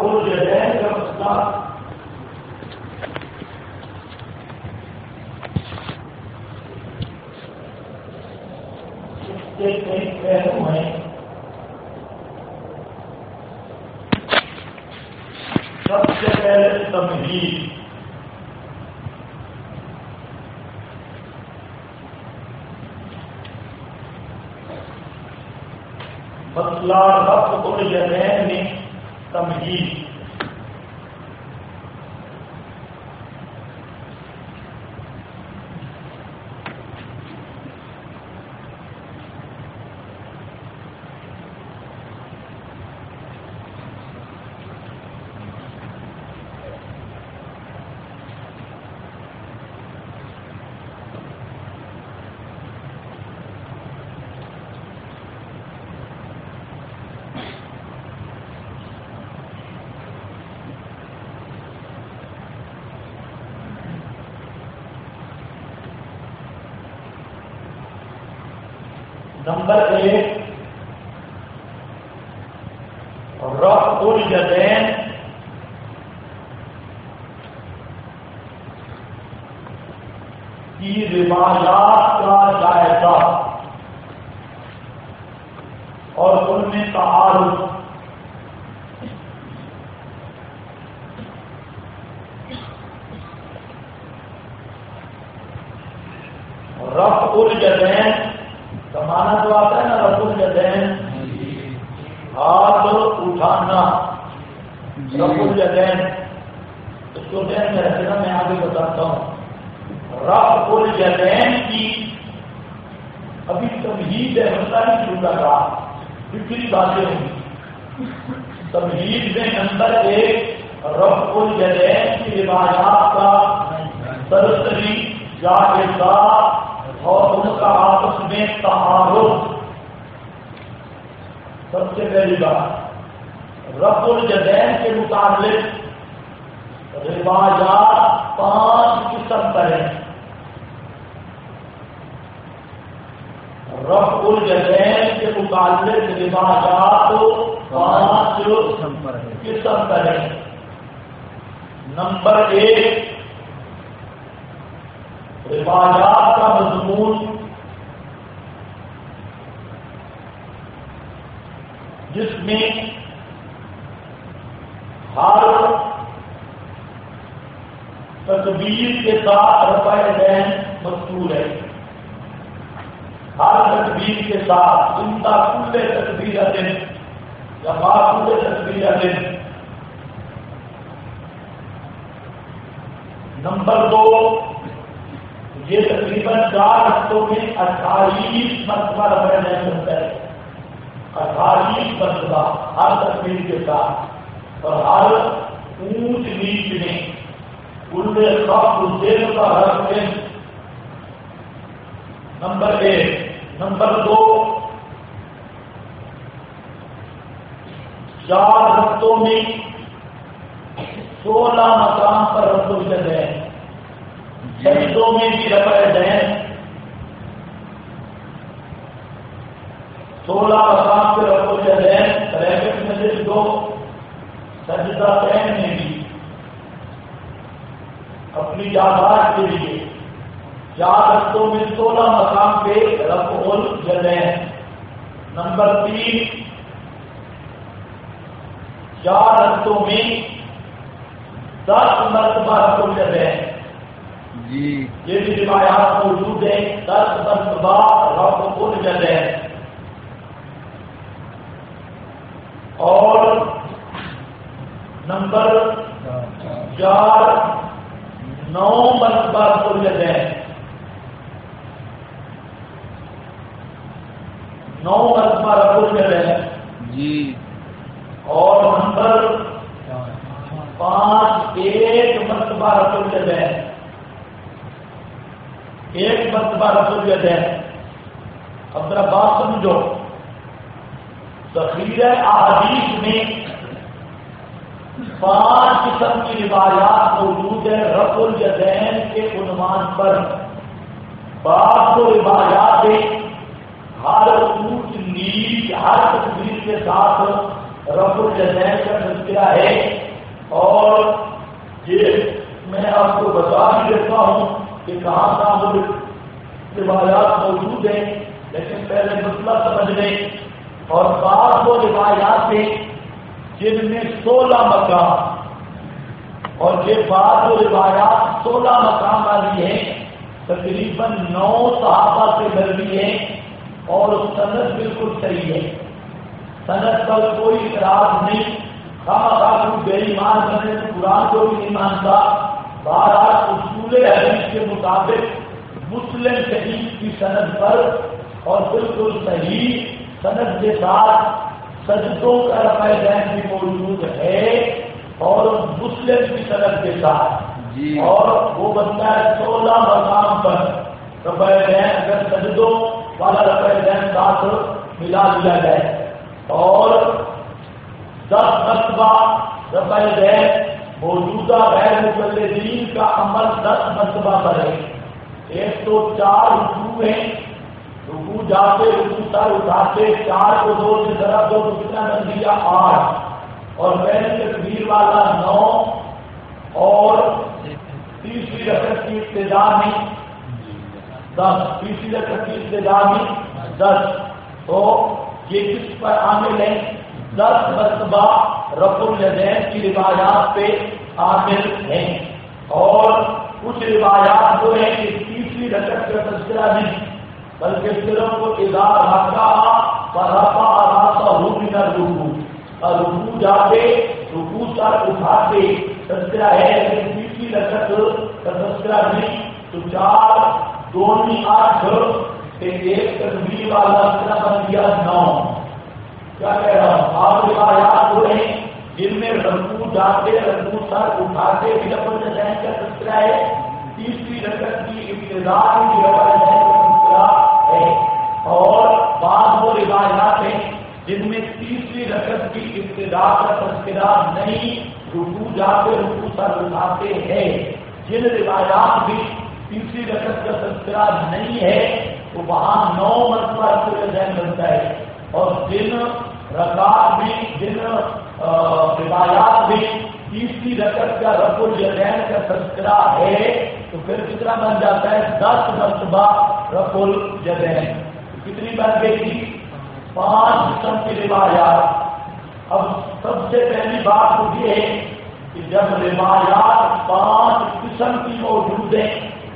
الجدین کا مسئلہ اس کے کئی پہلو ہیں. سب سے پہلے تمہید. مسئلہ رفع الیدین میں تمہید. نمبر 1 رفع الیدین کی روایات کا جائزہ اور ان میں تعارف. رفع الیدین مانا جو آتا ہے نا رفع الیدین ہاتھ اٹھانا. رفع الیدین اس کو ذہن میں رکھنا. میں آگے بتاتا ہوں. رفع الیدین کی ابھی تمہید ہے. مسئلہ نہیں شروع کر رہا. دوسری باتیں ہوں. تمہید میں نمبر 1 رفع الیدین کی روایات کا سرسری جائزہ اور ان کا آپس میں تعارف. سب سے پہلی بات رفع الیدین کے متعلق روایات 5 قسم پر ہیں. رفع الیدین کے متعلق روایات 5 قسم پر ہیں. نمبر 1 روایات کا مضمون جس میں ہر تکبیر کے ساتھ رفع الیدین مذکور ہے. ہر تکبیر کے ساتھ ان کا کل تکبیرۃ یا ما کل تکبیرۃ. نمبر 2 یہ تقریباً 4 ہفتوں میں 28 مرتبہ رفع الیدین ہوتا ہے. 28 مرتبہ ہر تکبیر کے ساتھ. اور ہر اونچ نیچ میں کل خفض زیر کا حرف ہے. نمبر 1. نمبر 2 4 ہفتوں میں 16 مقام پر رفع الیدین. سجدوں میں بھی رفع الیدین. 16 مقام پہ رفع الیدین. ریکٹ میں سے 2 سجدہ تین میں بھی اپنی یادداشت کے لیے 4 ہفتوں میں 16 مقام پہ رفع الیدین. نمبر 3 4 ہفتوں میں 10 مرتبہ رفع الیدین. جی یہ بھی روایات موجود ہیں. 10 مرتبہ رفع الیدین. اور نمبر 4 9 مرتبہ رفع الیدین. 9 مرتبہ رفع الیدین. جی اور نمبر 5 1 مرتبہ رفع الیدین. 1 مرتبہ رفع الیدین. اب ذرا بات سمجھو. ذخیرہ احادیث میں 5 قسم کی روایات موجود ہے رفع الیدین کے عنوان پر. بعض تو روایات ہر اونچ نیچ ہر تکبیر کے ساتھ رفع الیدین کا تذکرہ ہے. اور یہ میں آپ کو بتا بھی دیتا ہوں کہ کہاں کہاں روایات موجود ہیں، لیکن پہلے مسئلہ سمجھ لیں۔ اور بعض وہ روایات ہیں جن میں 16 مقام، اور یہ بعض وہ روایات 16 مقام والی ہیں، تقریباً 9 صحابہ سے مروی ہیں، اور سند بالکل صحیح ہے، سند پر کوئی اعتراض نہیں۔ کوئی بے ایمان بنے تو قرآن کو بھی نہیں مانتا۔ بہرحال اصول حدیث کے مطابق مسلم شریف کی سند پر اور بالکل صحیح سند کے ساتھ سجدوں کا رفع دین بھی موجود ہے، اور مسلم کی سند کے ساتھ اور وہ بنتا ہے 16 مقام پر رفع دین، اگر سجدوں والا رفع دین ساتھ ملا دیا جائے، اور 10 مرتبہ رفع دین موجودہ غیر مقلدین کا عمل 10 مرتبہ پر ہے۔ ایک تو 4 رکوع ہیں، رکوع جاتے رکوع سر اٹھاتے، 4 کو 2 سے ضرب دو تو کتنا بن گیا 8، اور پہلی تکبیر والا 9، اور تیسری رکعت کی ابتدا میں 10، تیسری رکعت کی ابتدا میں 10، تو یہ کس پر عامل ہے؟ 10 مرتبہ رفع الیدین کی روایات پہ عامل ہیں۔ اور کچھ روایات جو ہیں کہ تیسری رکعت کا تذکرہ نہیں، بلکہ صرف اذا رکع فرفع راسہ من الرکوع، رکوع جاتے رکوع سر اٹھاتے تذکرہ ہے، لیکن تیسری رکعت کا تذکرہ نہیں۔ تو 4 2 8 ایک تکبیر والا تذکرہ بن گیا 9۔ کیا کہہ رہا ہوں؟ آپ روایات ہو رہے ہیں جن میں رکوع جاتے رکوع سر اٹھاتے بھی رفع الیدین کا تذکرہ ہے، تیسری رکعت کی ابتدا کی رفع الیدین کا تذکرہ ہے، اور بعض وہ روایات ہیں جن میں تیسری رکعت کی ابتدا کا تذکرہ نہیں، رکوع جاتے رکوع سر اٹھاتے ہیں۔ جن روایات بھی تیسری رکعت کا تذکرہ نہیں ہے تو وہاں 9 مرتبہ رفع الیدین بنتا ہے، اور جن رکعات بھی جن روایات بھی تیسری رکعت کا رفع الیدین کا تذکرہ ہے تو پھر کتنا بن جاتا ہے؟ 10 مرتبہ رفع الیدین۔ کتنی بن گئی تھی؟ 5 قسم کی روایات۔ اب سب سے پہلی بات تو یہ ہے کہ جب روایات 5 قسم کی موجود ہیں،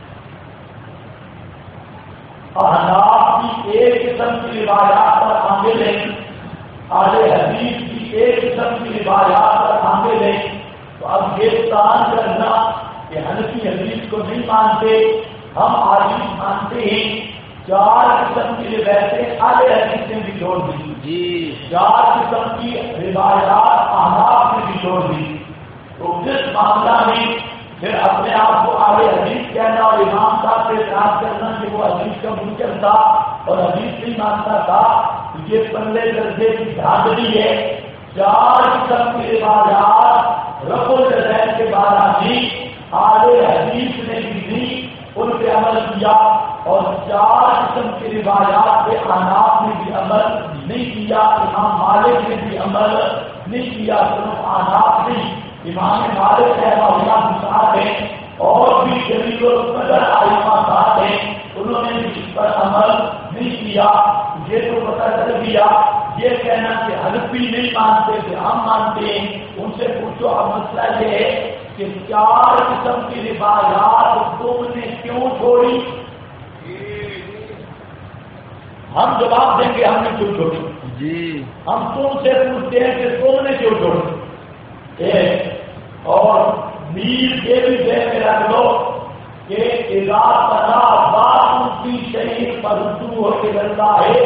احناف کی ایک قسم کی روایات پر عامل ہیں، اہل حدیث کی ایک قسم کی روایات پر عامل ہیں، تو اب یہ تعین کرنا کہ حنفی حدیث کو نہیں مانتے، ہم حدیث مانتے ہیں، 4 قسم کی روایتیں اہل حدیث نے بھی چھوڑ دی، 4 قسم کی روایات احناف نے بھی چھوڑ دی۔ تو جس معاملہ میں پھر اپنے آپ کو اہل حدیث کہنا اور امام صاحب سے اعتراض کرنا کہ وہ حدیث کا منکر تھا اور حدیث نہیں مانتا تھا، یہ پلے درجے کی دھاندلی ہے۔ 4 قسم کی روایات رفع الیدین کے بارے میں اہل حدیث نے بھی دی، ان پہ عمل کیا، اور 4 قسم کی روایات پہ احناف نے بھی عمل نہیں کیا، امام مالک نے بھی عمل نہیں کیا، صرف احناف نہیں، امام مالک رحمہ اللہ کے ساتھ ہیں، اور بھی جلیل القدر ائمہ ساتھ ہیں، انہوں نے بھی اس پر عمل نہیں کیا۔ یہ تو پتہ چل گیا، یہ کہنا کہ حنفی نہیں مانتے تھے ہم مانتے ہیں، ان سے پوچھو۔ اب مسئلہ یہ ہے کہ 4 قسم کی روایات تم نے کیوں چھوڑی؟ ہم جواب دیں گے ہم نے کیوں چھوڑی، ہم تم سے پوچھتے ہیں کہ تم نے کیوں چھوڑی۔ اور میر یہ بھی ذہن میں رکھ لو کہ اذا تنازعتم فی شیء فردوہ الی اللہ ہے،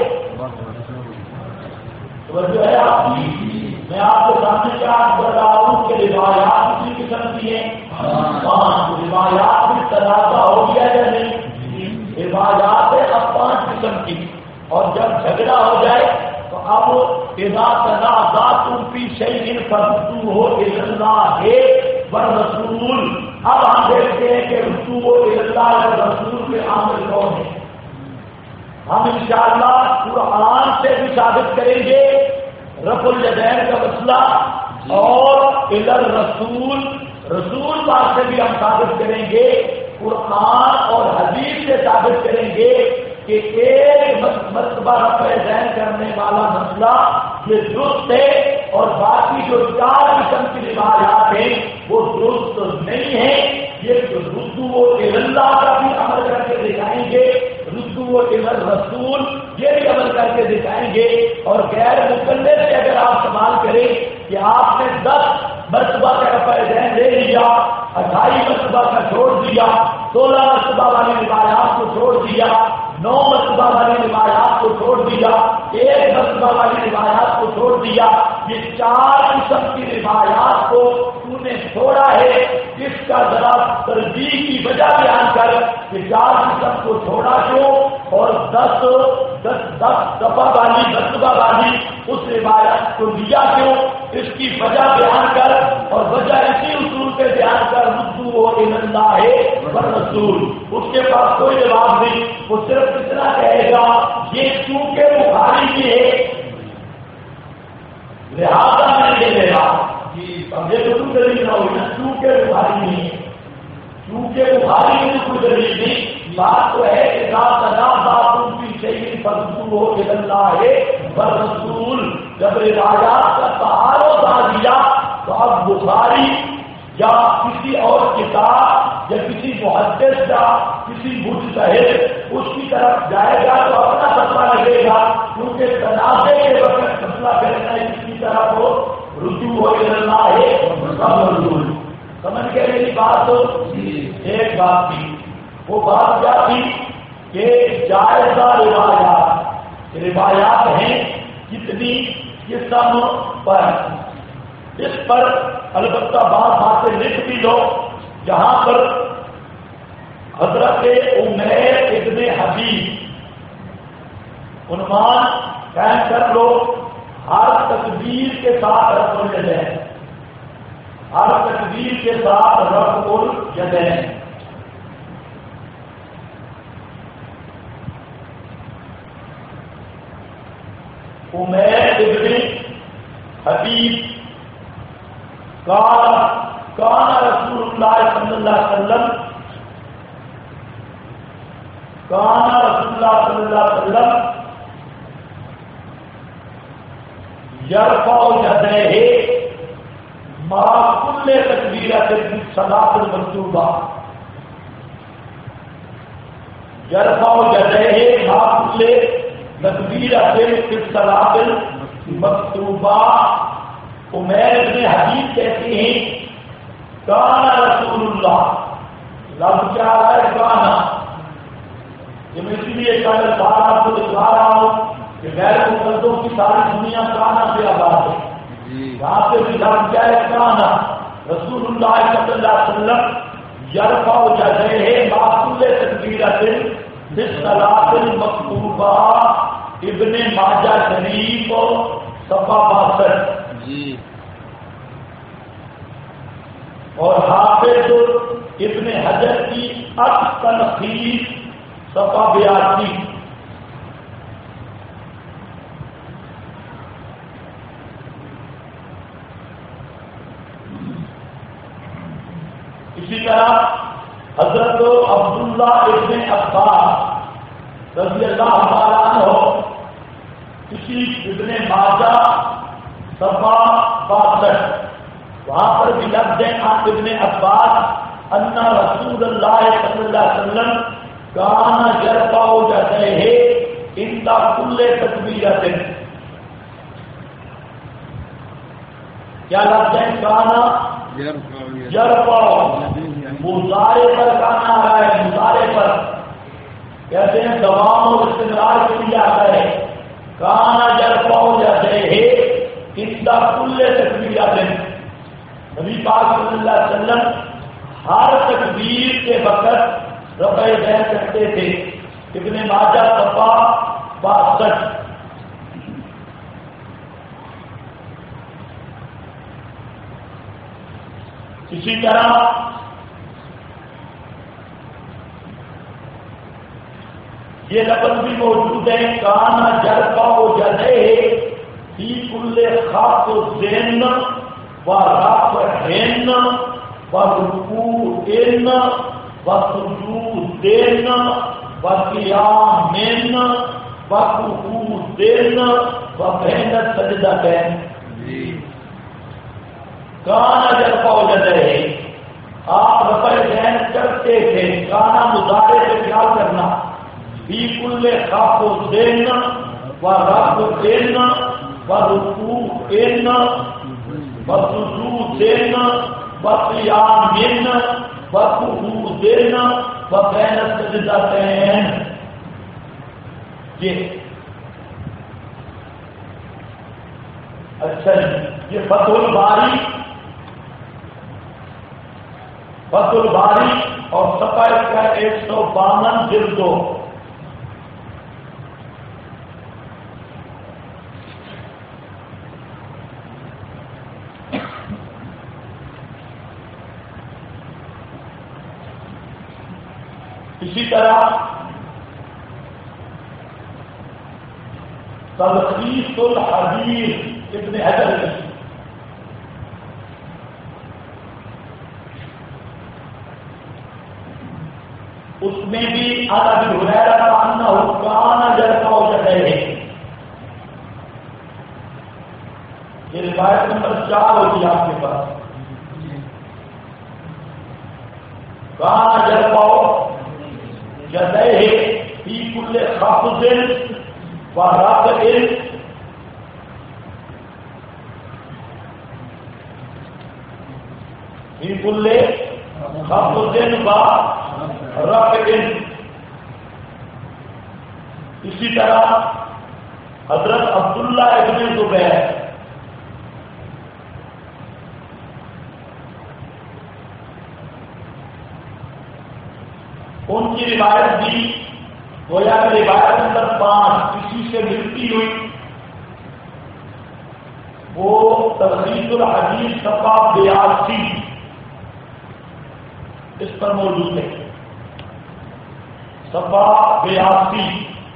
توجہ ہے آپ کی؟ میں آپ کو سامنے کیا بتا رہا ہوں کہ روایات اسی قسم کی ہیں، 5 روایات میں تنازع ہو گیا یا نہیں؟ روایات اب 5 قسم کی، اور جب جھگڑا ہو جائے تو اب اذا تنازعتم فی شیء فردوہ الی اللہ والرسول، اب ہم دیکھتے ہیں کہ رسول اللہ اور رسول کے عامل کون ہیں۔ ہم انشاءاللہ قرآن سے بھی ثابت کریں گے رفع الیدین کا مسئلہ، اور الی الرسول، رسول بات سے بھی ہم ثابت کریں گے، قرآن اور حدیث سے ثابت کریں گے کہ ایک مرتبہ رفع ذہن کرنے والا مسئلہ یہ درست ہے، اور باقی جو 4 قسم کی روایات ہیں وہ درست نہیں ہیں۔ یہ رجوع اللہ کا بھی عمل کر کے دکھائیں گے، رجوع الرسول یہ بھی عمل کر کے دکھائیں گے، اور غیر مقلد سے اگر آپ سوال کریں کہ آپ نے 10 مرتبہ کا رفع ذہن لے لیا، 28 مرتبہ کا چھوڑ دیا، 16 مرتبہ والی روایات کو چھوڑ دیا، 9 مرتبہ والی روایات کو چھوڑ دیا، 1 مرتبہ والی روایات کو چھوڑ دیا، یہ 4 قسم کی روایات کو تو نے چھوڑا ہے، اس کا ذرا ترجیح کی وجہ بیان کر کہ 4 قسم کو چھوڑا کیوں، اور 10 دفعہ والی مرتبہ والی اس روایت کو لیا کیوں، اس کی وجہ بیان کر، اور وجہ اسی اصول پہ بیان کر، رجوع الی اللہ والرسول۔ اس کے پاس کوئی جواب نہیں، وہ صرف اتنا کہے گا یہ چونکہ بخاری کی ہے لہٰذا میں یہ لے رہا سمجھے تو کوئی دلیل نہ ہوئی نا، چونکہ بخاری نہیں ہے، چونکہ بخاری میں کوئی دلیل نہیں، بات تو ہے کہ بات ان کی شہید رجوع الی اللہ والرسول، جب روایات کا تعارض آ دیا تو اب بخاری یا کسی اور کتاب یا کسی محدث یا کسی مجتہد اس کی طرف جائے گا تو اپنا فتویٰ لگے گا، کیونکہ تنازع کے وقت فیصلہ کرنا ہے کس کی طرف ہو، رجوع الی اللہ والرسول۔ سمجھ کے میری بات ہو؟ ایک بات تھی، وہ بات کیا تھی کہ جائزہ روایات ہیں کتنی قسم پر، اس پر البتہ بعض باتیں لکھ بھی لو، جہاں پر حضرت عمیر ابن حبیب عنوان قائم کر لو، ہر تکبیر کے ساتھ رفع الیدین، ہر تکبیر کے ساتھ رفع الیدین۔ عمیر ابن حبیب کان رسول اللہ صلی اللہ علیہ وسلم، کان رسول اللہ صلی اللہ علیہ وسلم یرفع یدیہ مع کل تکبیرۃ فی الصلاۃ المکتوبہ، یرفع یدیہ مع کل تکبیرۃ فی الصلاۃ المکتوبہ۔ عمیر بن حبیب کہتے ہیں کان رسول اللہ، لفظ کیا ہے کانا، یہ میں اسی لیے کل بار آپ کو دکھا رہا ہوں کہ غیر مقدسوں کی ساری دنیا کانا سے آباد ہے، یہاں پہ بھی لفظ کیا ہے کانا، رسول اللہ صلی اللہ علیہ وسلم یرفع یدیہ مع کل تکبیرۃ فی الصلاۃ المکتوبہ، ابن ماجہ شریف صفحہ 62۔ اور حافظ ابن حجر کی التلخیص صفحہ 82۔ اسی طرح حضرت عبداللہ ابن عباس رضی اللہ تعالیٰ عنہ کسی ابن ماجہ صفحہ 62، وہاں پر بھی لفظ ہے ابن عباس ان رسول اللہ صلی اللہ علیہ وسلم کان یرفع یدیہ عند کل تکبیرۃ، کیا لفظ ہے کانا یرفع، مضارع پر کانا آ رہا ہے، مضارع پر کہتے ہیں دوام اور استمرار کے لیے آتا ہے، کانا یرفع یدیہ عند کل تکبیرۃ، نبی پاک صلی اللہ علیہ وسلم ہر تکبیر کے وقت رفع ذہن کرتے تھے، ابن ماجہ صفحہ 62۔ اسی طرح یہ لفظ بھی موجود ہے کانا یرفع یدیہ فی کل خافض ورفعن ورکوعن وسجودن وقیامن وقعودن وبین السجدتین. کانا یرفع یدیہ، آپ رفع یدین کرتے تھے. کانا مضارع سے خیال کرنا. فی کل خافضن ورفعن ورکوعن وسجودن وقیامن وقعودن وبین السجدتین. یہ اچھا یہ فتح الباری اور صفحہ کا 152 جلد 2. اسی طرح تلخیص الحدیث ابن حجر اس میں بھی ابی ہریرہ انہ کان یرفع یدیہ. یہ روایت نمبر 4 ہوگی آپ کے پاس. کان یرفع یدیہ فی کل خافض ورفع فی کل خافض ورفع. اسی طرح حضرت عبداللہ ابن زبیر ان کی روایت بھی گویا کہ روایت نمبر 5 کسی سے ملتی ہوئی. وہ تلخیص الحدیث صفحہ 82 اس پر موجود ہے. صفحہ 82.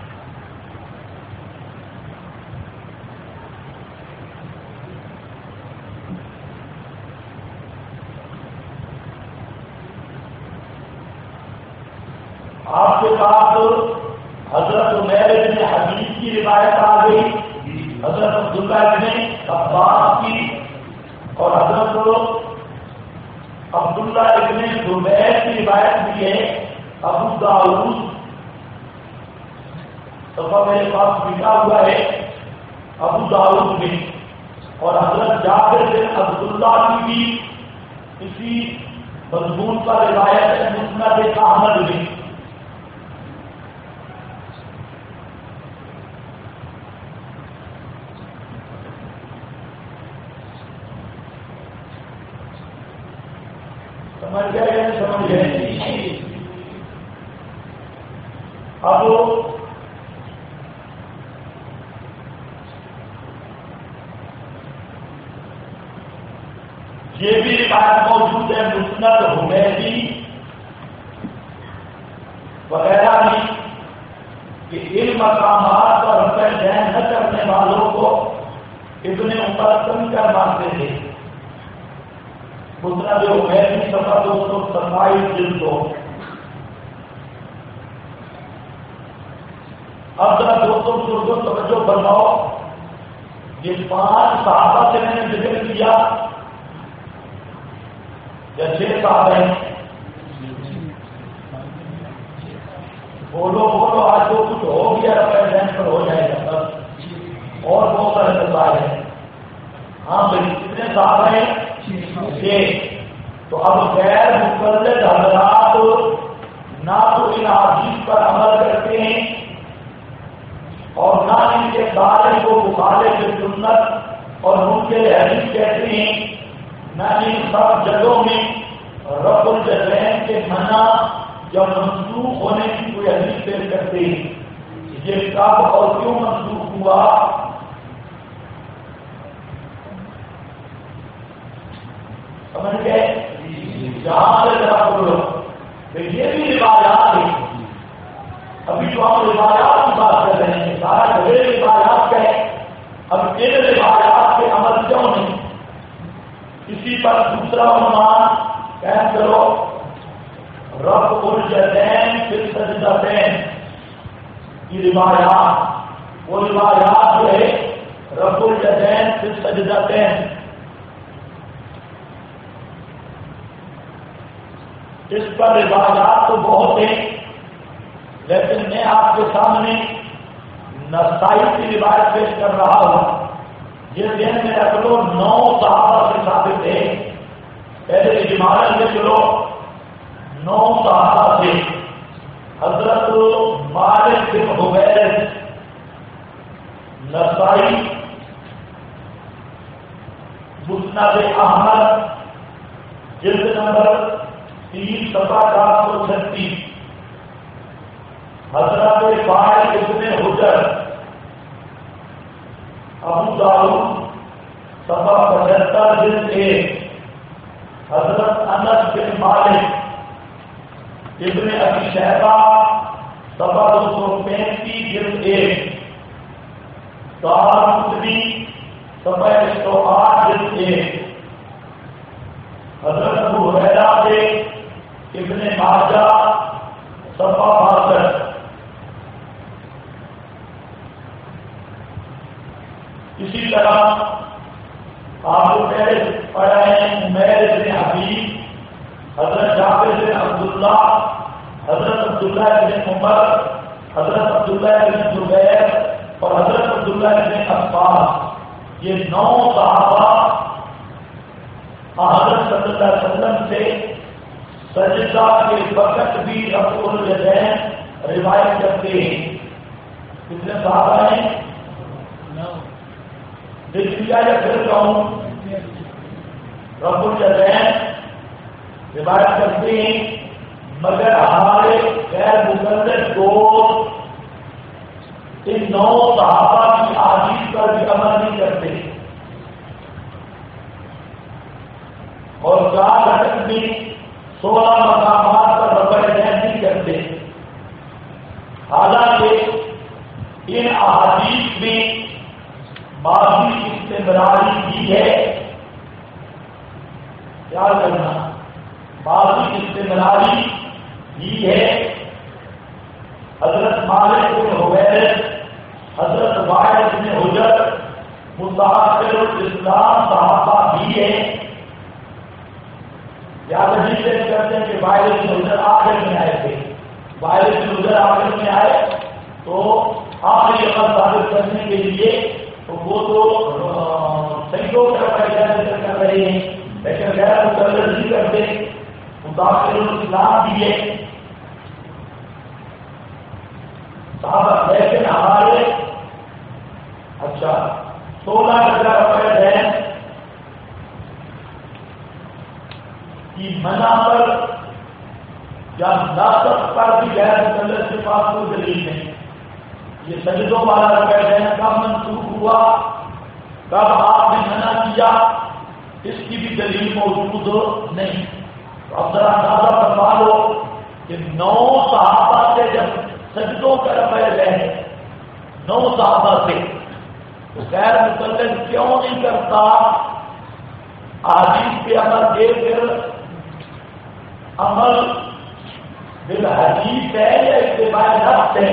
آپ کے پاس حضرت عمیر بن حبیب کی روایت آ گئی، حضرت عبداللہ بن عباس کی، اور حضرت عبداللہ ابن زبیر کی روایت بھی ہے. ابو داؤد صفحہ میرے پاس لکھا ہوا ہے ابو داؤد میں، اور حضرت جابر بن عبداللہ کی بھی اسی مضمون پر روایت ہے مسند احمد میں. سمجھ گئے یا نہیں سمجھ گئے؟ اب یہ بھی روایت موجود ہے مسند حمیدی وغیرہ بھی کہ ان مقامات پر رفع یدین نہ کرنے والوں کو ابن عمر تنگ کر مانتے تھے. مسند حمیدی صفحہ 227 جلد 2. اب ذرا دوستوں توجہ فرماؤ. یہ 5 صحابہ سے میں نے ذکر کیا یا 6 صحابہ ہیں؟ بولو آج جو کچھ ہو گیا رفع یدین پر ہو جائے گا سب، اور بہت سارے مسائل ہیں. ہاں بھائی کتنے صحابہ ہیں؟ 6. تو اب غیر مقلد حضرات نہ تو ان حدیث پر عمل کرتے ہیں اور نہ ان کے دائرے کو مخالف سنت اور منکر حدیث کہتے ہیں، نہ ان سب جگہوں میں رفع الیدین کے منع یا منسوخ ہونے کی کوئی حدیث پیش کرتے ہیں. یہ کب اور کیوں منسوخ ہوا؟ سمجھ گئے؟ جہاں سے ذرا بولو یہ بھی روایات ہیں. ابھی جو ہم روایات کی بات کر رہے ہیں سارا جگہ روایات کا ہے. اب ان روایات کے عمل کیوں نہیں؟ پر دوسرا عنوان قید کرو، رفع الیدین فی السجدتین کی روایات، وہ روایات جو ہے رفع الیدین فی السجدتین، اس پر روایات تو بہت ہیں، لیکن میں آپ کے سامنے نسائی کی روایت پیش کر رہا ہوں۔ یہ ذہن میں رکھ لو 9 صحابہ سے ثابت ہے، پہلے اجمالاً لکھ لو 9 صحابہ سے، حضرت مالک بن حویرث، نسائی، مسند احمد جلد نمبر 3 صفحہ 436، حضرت فاعل ابن حجر، ابو داؤد صفحہ 75 جلد 1، حضرت انس بن مالک ابن ابی شیبہ صفحہ 235 جلد 1، دارقطنی صفحہ 108 جلد 1، حضرت ابو ہریرہ سے ابن ماجہ صفحہ 62۔ اسی طرح آپ کو پہلے پڑھا ہے عمیر بن حبیب، حضرت جابر بن عبداللہ، حضرت عبداللہ بن عمر، حضرت عبداللہ بن زبیر اور حضرت عبداللہ بن عباس، یہ 9 صحابہ حضرت صلی اللہ علیہ وسلم سے سجدہ کے وقت بھی رفع الیدین روایت کرتے ہیں۔ کتنے صحابہ ہیں؟ دیکھ لیا یا پھر کہوں؟ رفع الیدین روایت کرتے ہیں، مگر ہمارے غیر مقلد دوست ان 9 صحابہ کی احادیث پر بھی عمل نہیں کرتے، اور 4 حدیث میں 16 مقامات پر رفع الیدین نہیں کرتے، حالانکہ ان احادیث میں ماضی استمراری بھی ہے، کیا کرنا ماضی استمراری بھی ہے۔ حضرت مالک بن حویرث، حضرت وائل بن حجر متأخر الاسلام صحابہ بھی ہے، یاد رکھیے کرتے ہیں کہ وائل بن حجر آخر میں آئے تھے، وائل بن حجر آخر میں آئے تو آخری عمل ثابت کرنے کے لیے تو وہ تو سیدوں کا فیصلہ کر رہے ہیں، لیکن غیر مقلد نہیں کرتے، متأخر الاسلام بھی ہے صحابہ، لیکن ہمارے 16 رفع الیدین کی منع پر یا ناسخ پر بھی غیر مقلد کے پاس کوئی دلیل نہیں۔ یہ سجدوں والا رفع الیدین کب منسوخ ہوا، کب آپ نے منع کیا، اس کی بھی دلیل موجود نہیں۔ اب ذرا اندازہ فرما لو کہ 9 صحابہ سے جب سجدوں کا رفع الیدین 9 صحابہ سے، تو غیر مقلد کیوں نہیں کرتا؟ احادیث پہ عمل دے کر عمل بالحدیث ہے یا اتباع نفس ہے؟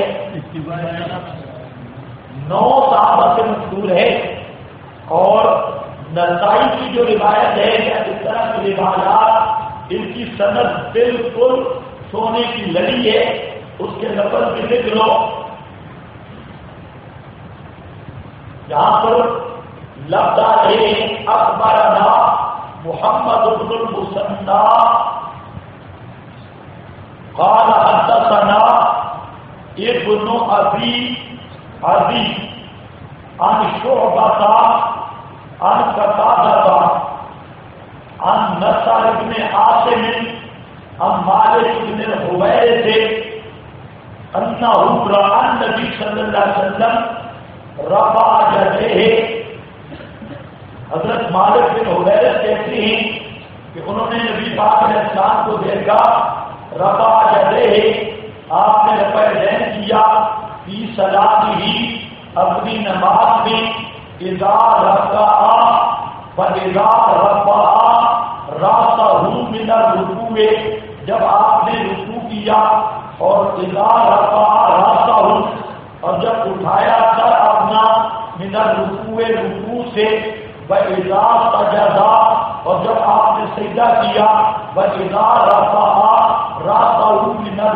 9 صحابہ سے مشہور ہے، اور نسائی کی جو روایت ہے یا اس طرح کی روایات ان کی سند بالکل سونے کی لڑی ہے، اس کے لفظ بھی لکھ لو، یہاں پر لفظ ہے اخبرنا محمد بن المثنى قال حدثنا ابن ابي عدي عن شعبة عن قتادة عن نصر بن عاصم عن مالك بن الحويرث انه راى النبي صلى الله عليه وسلم رفع يديه۔ حضرت مالک بن حویرث کہتے ہیں کہ انہوں نے نبی پاک علیہ السلام کو دیکھا، رفع یدیہ، آپ نے رفع یدین کیا، فی صلاتہ، اپنی نماز میں، اذا رکع و اذا رفع راسہ من الرکوع، جب آپ نے رکوع کیا، اور اذا رفع راسہ، اور جب اٹھایا سر اپنا من الرکوع رکوع سے، وَإِذَا سَجَدَ، اور جب آپ نے سجدہ کیا، وَإِذَا رَفَعَ رَأْسَهُ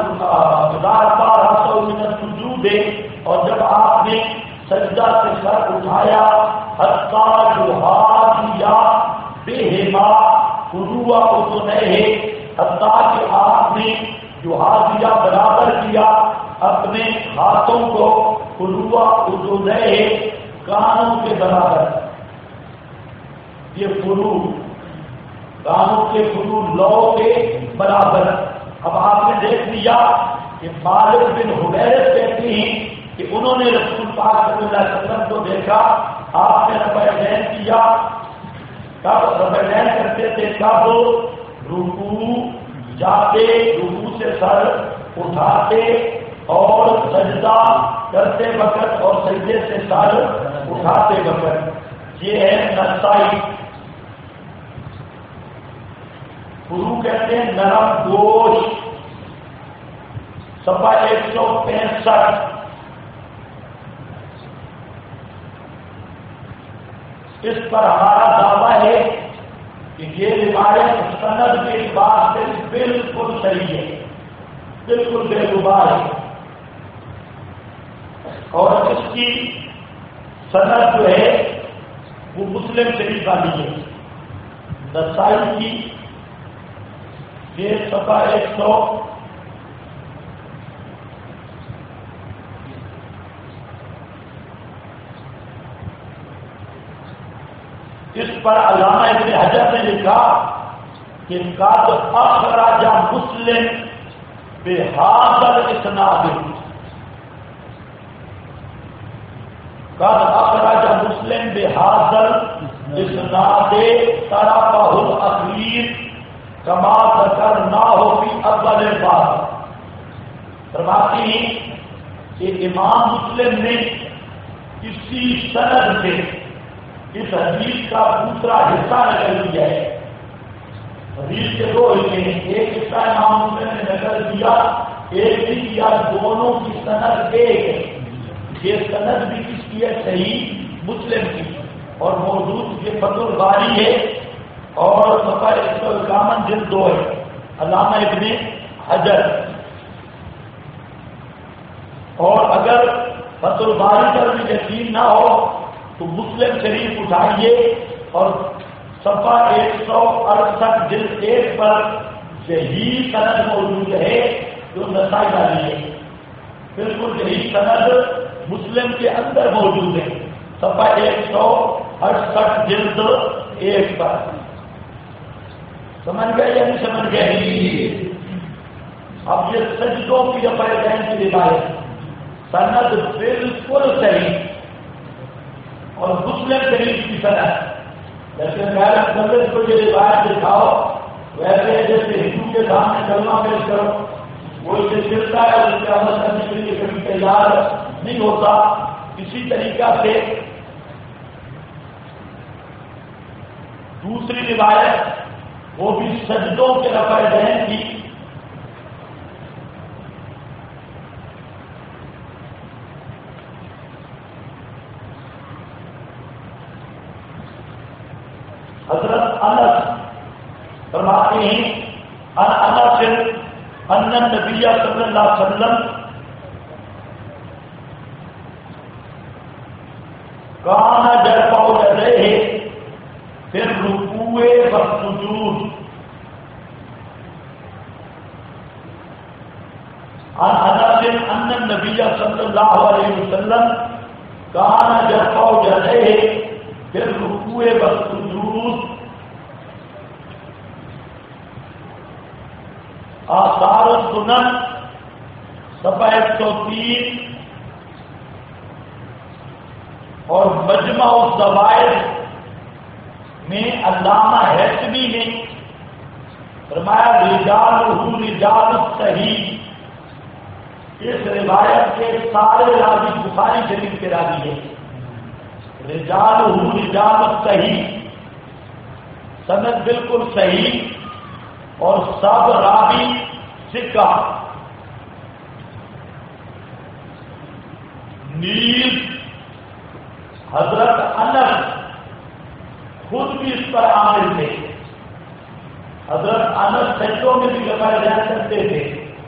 مِنَ السُّجُودِ، اور جب آپ نے سجدہ سے سر اٹھایا، حَتَّى يُحَاذِيَ بِهِمَا فُرُوعَ أُذُنَيْهِ، حتیٰ کہ آپ نے یحاذیہ برابر کیا اپنے ہاتھوں کو فروع اذنیہ، کانوں کے برابر. یہ فروع کانوں کے فروع لو کے برابر. اب آپ نے دیکھ لیا کہ مالک بن حویرث کہتے ہیں کہ انہوں نے رسول پاک صلی اللہ علیہ وسلم کو دیکھا، آپ نے رفع یدین کیا، کب رفع یدین کرتے تھے، کب رکوع جاتے، رکوع سے سر اٹھاتے، اور سجدہ کرتے وقت، اور سجدے سے سر اٹھاتے وقت. یہ ہے نسائی. فروع کہتے ہیں نرم گوشت. صفحہ 165. اس پر ہمارا دعویٰ ہے کہ یہ روایت سند کے اعتبار سے بالکل صحیح ہے، بالکل بے غبار ہے، اور اس کی سند جو ہے وہ مسلم شریف والی ہے. نسائی کی یہ صفحہ 100 اس پر علامہ ابن حجر نے لکھا کہ قد اخرج مسلم بہذا الاسناد، قد اخرج مسلم بہذا الاسناد طرفہ الاخیر کما ذکرناہ فی اول الباب. فرماتے ہیں کہ امام مسلم نے اسی سند سے اس حدیث کا دوسرا حصہ نقل کیا ہے. حدیث کے دو حصے ہیں، ایک حصہ امام مسلم نے نقل کیا، ایک بھی کیا، دونوں کی سند ایک ہے. یہ سند بھی کس کی ہے؟ صحیح مسلم کی، اور موجود یہ فتح الباری ہے، اور صفحہ 151 جلد 2 ہے، علامہ ابن حجر. اور اگر فتح الباری پر بھی یقین نہ ہو تو مسلم شریف اٹھائیے، اور صفحہ 168 جلد 1 پر یہی سند موجود ہے جو نسائی والی ہے. بالکل یہی سند مسلم کے اندر موجود ہے، صفحہ 168 جلد 1 پر. سمجھ گئے یا نہیں سمجھ گئے؟ اب یہ سجدوں کی رفع یدین کی روایت سند بالکل صحیح، اور مسلم شریف کی سند. جیسے غیرت مدد کو یہ روایت دکھاؤ، ویسے جیسے ہندو کے سامنے کلمہ پیش کرو، وہ اسے چلتا ہے، اس کے عمل کرنے کے لیے کبھی تیار نہیں ہوتا. اسی طریقہ سے دوسری روایت وہ بھی سجدوں کے رفع یدین کی. حضرت انس فرماتے ہیں ان انس ان النبی صلی اللہ علیہ وسلم کان یرفع یدیہ فی الرکوع والسجود. ان انس ان النبی صلی اللہ علیہ وسلم کان یرفع یدیہ فی الرکوع والسجود. آثار السنن صفحہ 103 اور مجمع الزوائد میں علامہ حیثمی نے فرمایا رجالہ رجال صحیح. اس روایت کے سارے راوی بخاری شریف کے راوی ہیں. رجالہ رجال صحیح، سند بالکل صحیح اور سب راوی ثقہ. نیز حضرت انس خود بھی اس پر عامل تھے. حضرت انس سجدوں میں بھی رفع یدین کرتے تھے.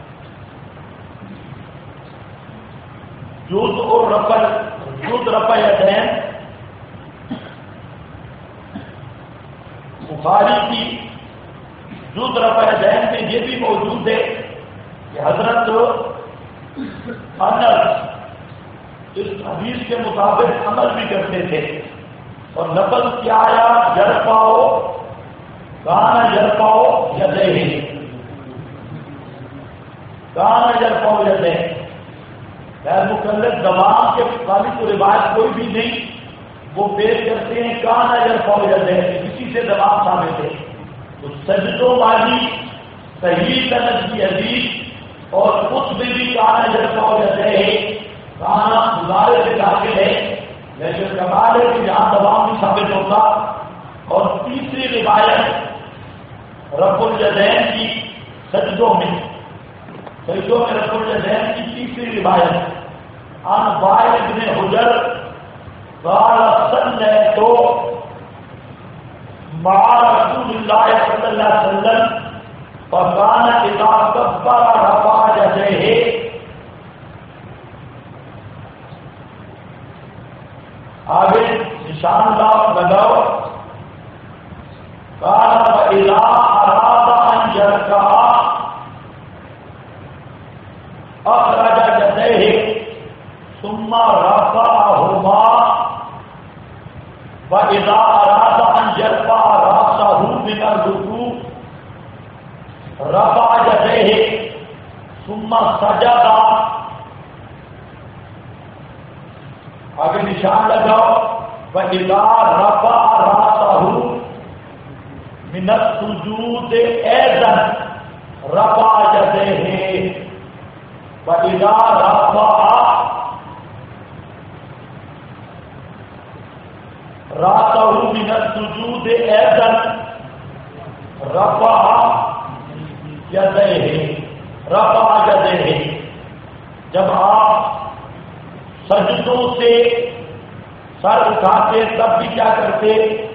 رفع یدین بخاری کی جز رفع یدین میں یہ بھی موجود ہے کہ حضرت انس اس حدیث کے مطابق عمل بھی کرتے تھے. اور لفظ کیا آیا؟ یرفعو کان یرفعو یدیہ، کان یرفعو یدیہ. غیر مقلد زبان کے مطابق تو روایت کوئی بھی نہیں، وہ پیش کرتے ہیں کان یرفعو یدیہ، کسی سے زبان ثابت ہے. تو سجدوں والی صحیح سند کی حدیث اور اس میں بھی کان یرفعو یدیہ کہاں گزارے سے داخل ہے، لیکن کمال ہے کہ جہاں دباؤ نہیں ثابت ہوتا. اور تیسری روایت رفع الیدین کی سجدوں میں رفع الیدین کی تیسری روایت عن وائل بن حجر قال صلیت مع رسول اللہ صلی اللہ علیہ وسلم فکان اذا کبر رفع یدیہ. آگے نشان لگاؤ. قال فإذا أراد أن يركع أخرج يديه ثم رفعهما وإذا أراد أن يرفع رأسه من الركوع رفع يديه ثم سجد. آگے نشان لگاؤ. وَإِذَا رَفَعَ رَأْسَهُ مِنَ السُّجُودِ أَيْضًا رَفَعَ يَدَيْهِ. وَإِذَا رَفَعَ رَأْسَهُ مِنَ السُّجُودِ أَيْضًا رَفَعَ يَدَيْهِ. جب آپ سجدوں سے سر اٹھاتے تب بھی کیا کرتے؟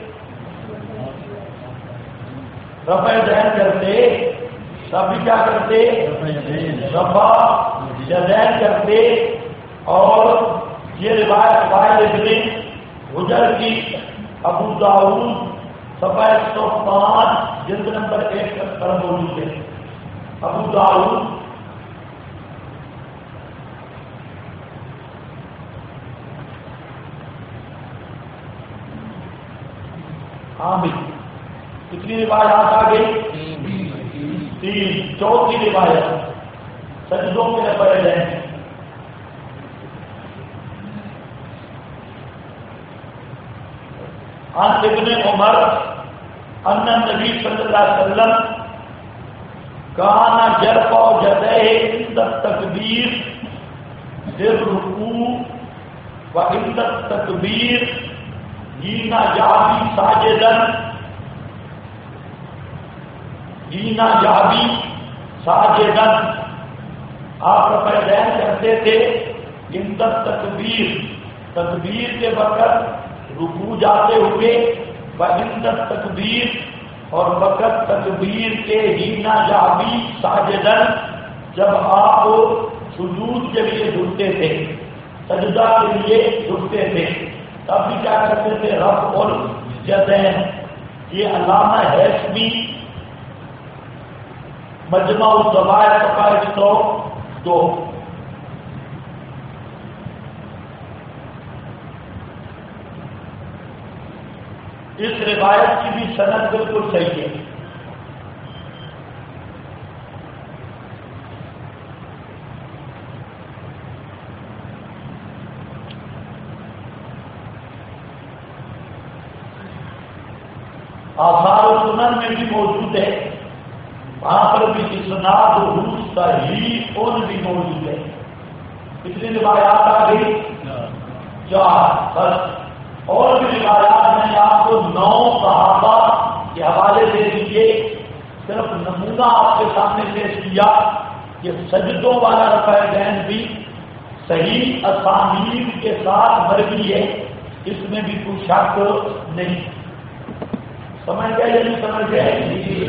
رفع یدین کرتے. تب بھی کیا کرتے؟ رفع یدین کرتے. اور یہ روایت وائل بن حجر کی ابو داؤد صفحہ 105 جلد نمبر 1 پر موجود ہے. ابو داؤد بھی کتنی روایات آ گئی؟ 3. چوتھی روایت سجدوں کے رفع یدین. عن ابن عمر ان النبی صلی اللہ علیہ وسلم کان یرفع یدیہ عند التکبیر للرکوع وعند التکبیر ہینا جابی ساجدن. آپ رفع یدین کرتے تھے عند التکبیر، تکبیر کے وقت رکوع جاتے ہوئے، وعند التکبیر اور وقت تکبیر کے ہینا جابی ساجدن جب آپ سجود کے لیے جھکتے تھے، سجدہ کے لیے جھکتے تھے، تب بھی کیا کرتے تھے؟ رفع الیدین. یہ علامہ ہیثمی مجمع الزوائد صفحہ 102. اس روایت کی بھی سند بالکل صحیح ہے. آثار سنن میں بھی موجود ہے، وہاں پر بھی اسناد صحیح اور بھی موجود ہے. کتنی روایات آ گئی؟ 4. بس اور بھی روایات میں آپ کو 9 صحابہ کے حوالے دے دیجیے. صرف نمونہ آپ کے سامنے پیش کیا کہ سجدوں والا رفع دین بھی صحیح اسانید کے ساتھ مروی ہے، اس میں بھی کوئی شک نہیں. سمجھ گئے یا نہیں سمجھ گئے؟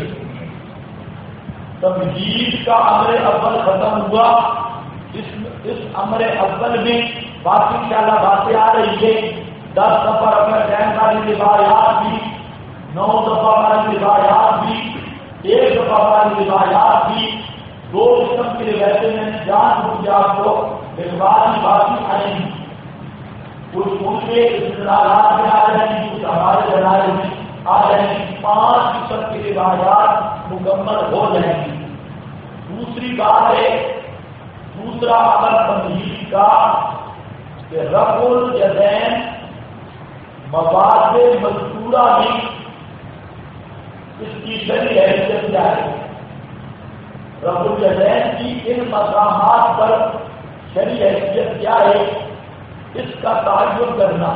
تمہید کا امر اول ختم ہوا. اس امر اول میں باقی انشاءاللہ باتیں آ رہی ہے. 10 دفعہ رفع دین والی روایات بھی، 9 دفعہ والی روایات بھی، 1 دفعہ والی روایات بھی، 2 قسم کی روایتیں میں نے جان بوجھ آپ کو روایت باقی آئیں گی. کچھ ان کے استدلالات میں آ جائیں گی، کچھ ہمارے دلائل میں آ جائیں گی. 5 قسم کی روایات مکمل ہو جائیں گی. دوسری بات ہے، دوسرا عمل تمہید کا کہ رفع الیدین مواد مذکورہ میں اس کی شرعی حیثیت کیا ہے؟ رفع الیدین کی ان مقامات پر شرعی حیثیت کیا ہے، اس کا تعین کرنا.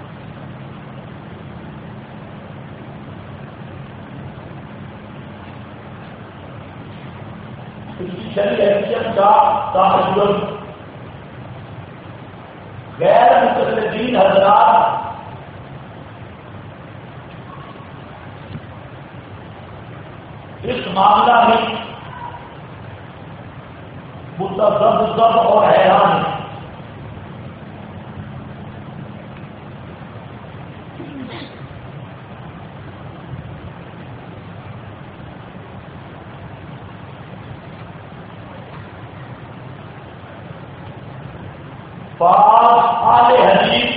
اس کی شرعی حیثیت کا تعین غیر متقلدین حضرات اس معاملہ میں متذبذب اور حیران ہے. اہل حدیث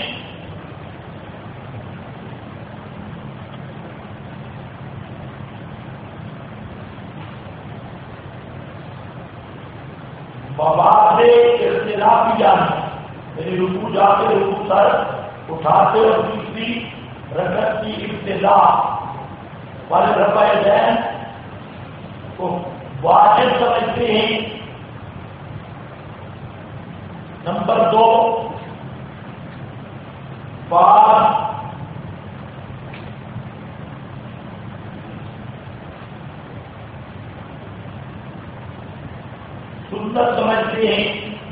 مواد اختلافیہ یعنی رکوع جاتے رکوع سر اٹھاتے اور دوسری رکعت کی ابتدا والے رفع دین کو واجب سمجھتے ہیں. نمبر 2 بعض سنت سمجھتے ہیں.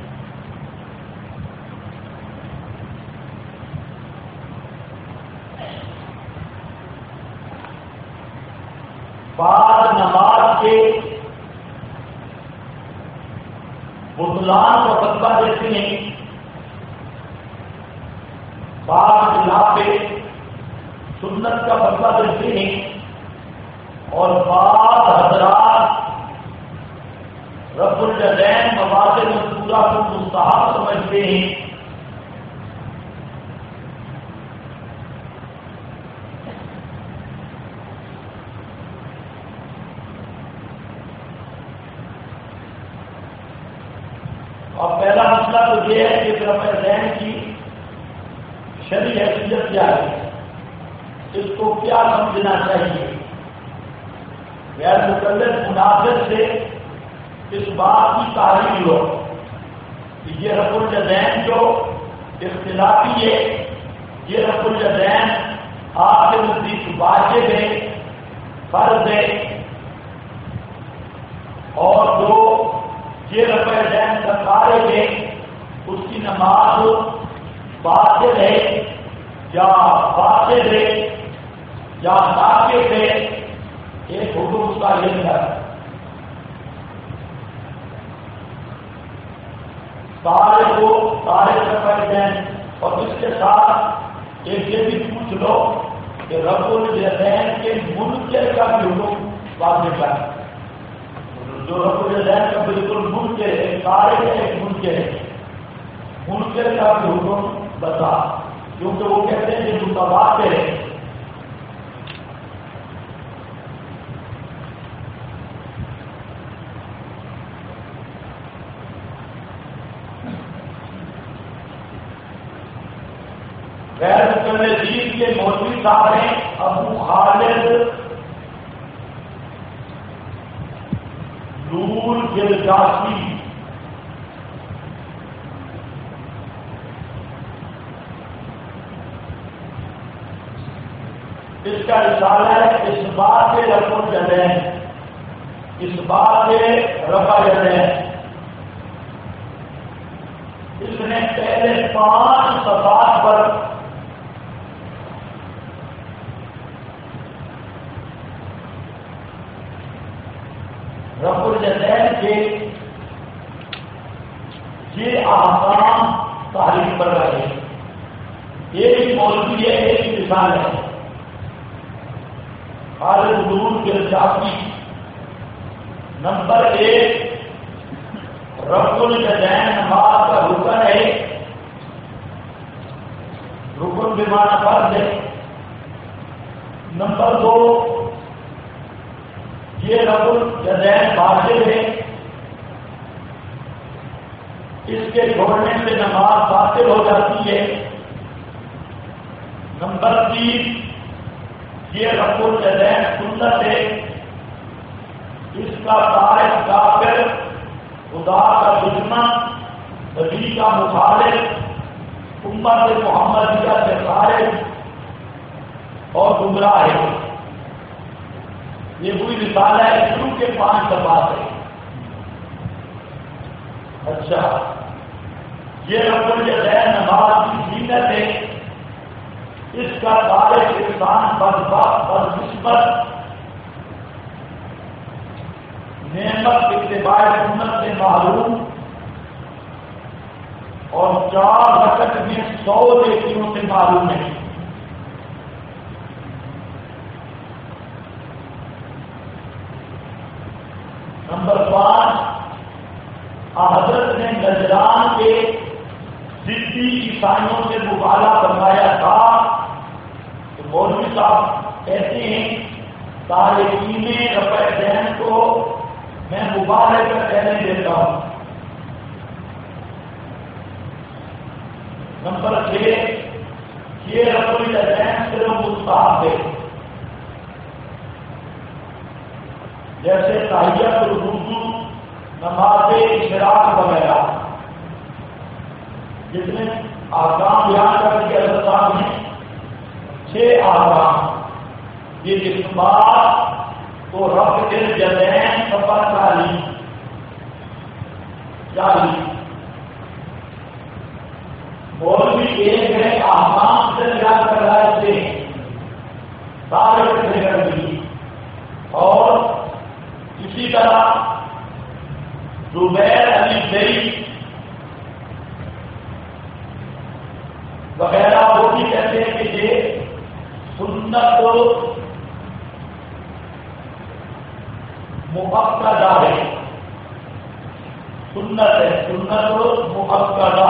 بعض نماز کے بطلان کو فتویٰ دیتے ہیں. بعض خلاف سنت کا فتویٰ دیتے ہیں اور بعض حضرات رفع الیدین مواد مذکورہ کو مستحب سمجھتے ہیں. اور پہلا مسئلہ تو یہ ہے کہ رفع دین کی شرعی حیثیت کیا ہے، اس کو کیا سمجھنا چاہیے. غیر مقلد مناظر سے اس بات کی تعریف ہو کہ یہ رفع الیدین جو اختلافی ہے، یہ رفع الیدین آپ کے نزدیک واجب ہے، فرض ہے، اور جو یہ رفع الیدین کا خارج ہے اس کی نماز باطل ہے یا فاسد ہے یا ناقص ہے. ایک حکم اس کا یہ ہے. سارے کو سارے رفع الیدین اور اس کے ساتھ ایک یہ بھی پوچھ لو کہ رفع الیدین کے منکر کا بھی حکم واضح ہے. جو رفع الیدین کا بالکل منکر ہے، سارے کا ایک منکر ہے، منکر کا بھی حکم بتا، کیونکہ وہ کہتے ہیں کہ متواتر ہے. غیر مقلدین کے مولوی صاحب ہیں ابو خالد نور جلجاسی، اس کا رسالہ ہے اس بات کے رفع الیدین، اس بات کے رفع الیدین۔ اس نے پہلے 5 صفحات پر رفع الیدین کے یہ احکام تحریر پر رہے۔ ایک مولوی ہے، ایک مثال ہے خالد حضور کے شافی۔ نمبر 1 رفع الیدین نماز کا رکن ہے، رکن بمعنی فرض ہے۔ نمبر 2 یہ رفع الیدین واجب ہے، اس کے چھوڑنے سے نماز باطل ہو جاتی ہے۔ نمبر 3 یہ رفع الیدین سنت ہے، اس کا تارک کافر، خدا کا دشمن، نبی کا مخالف، امت محمدیہ سے خارج اور گمراہ ہے۔ یہ وہی رسالہ ہے شروع کے 5 صفحات ہے۔ اچھا، یہ رفع الیدین نماز کی زینت ہے، اس کا تارک انسان بدنسبت نعمت اتباع سنت سے معلوم اور 4 رکعت میں 100 نیکیوں سے معلوم ہے۔ نمبر 5 حضرت نے نجران کے ضدی عیسائیوں سے مقابلہ فرمایا تھا تو مولوی صاحب کہتے ہیں تارکین رفع الیدین کو میں مبالغے کا کہنے دیتا ہوں۔ نمبر 6 یہ رفع الیدین صرف مستحب ہے، جیسے تحیت الوضو، نماز اشراق وغیرہ، جس میں احکام بیان کر کے حضرت صاحب نے 6 احکام، یہ اثبات تو رفع الیدین صفحہ 40 مولوی ایک ہے احکام سے بیان کر رہا ہے سے سارے کر دی، اور اسی طرح زبیر علی زئی وغیرہ وہ بھی کہتے ہیں کہ یہ سنت مؤکدہ ہے، سنت ہے، سنت مؤکدہ۔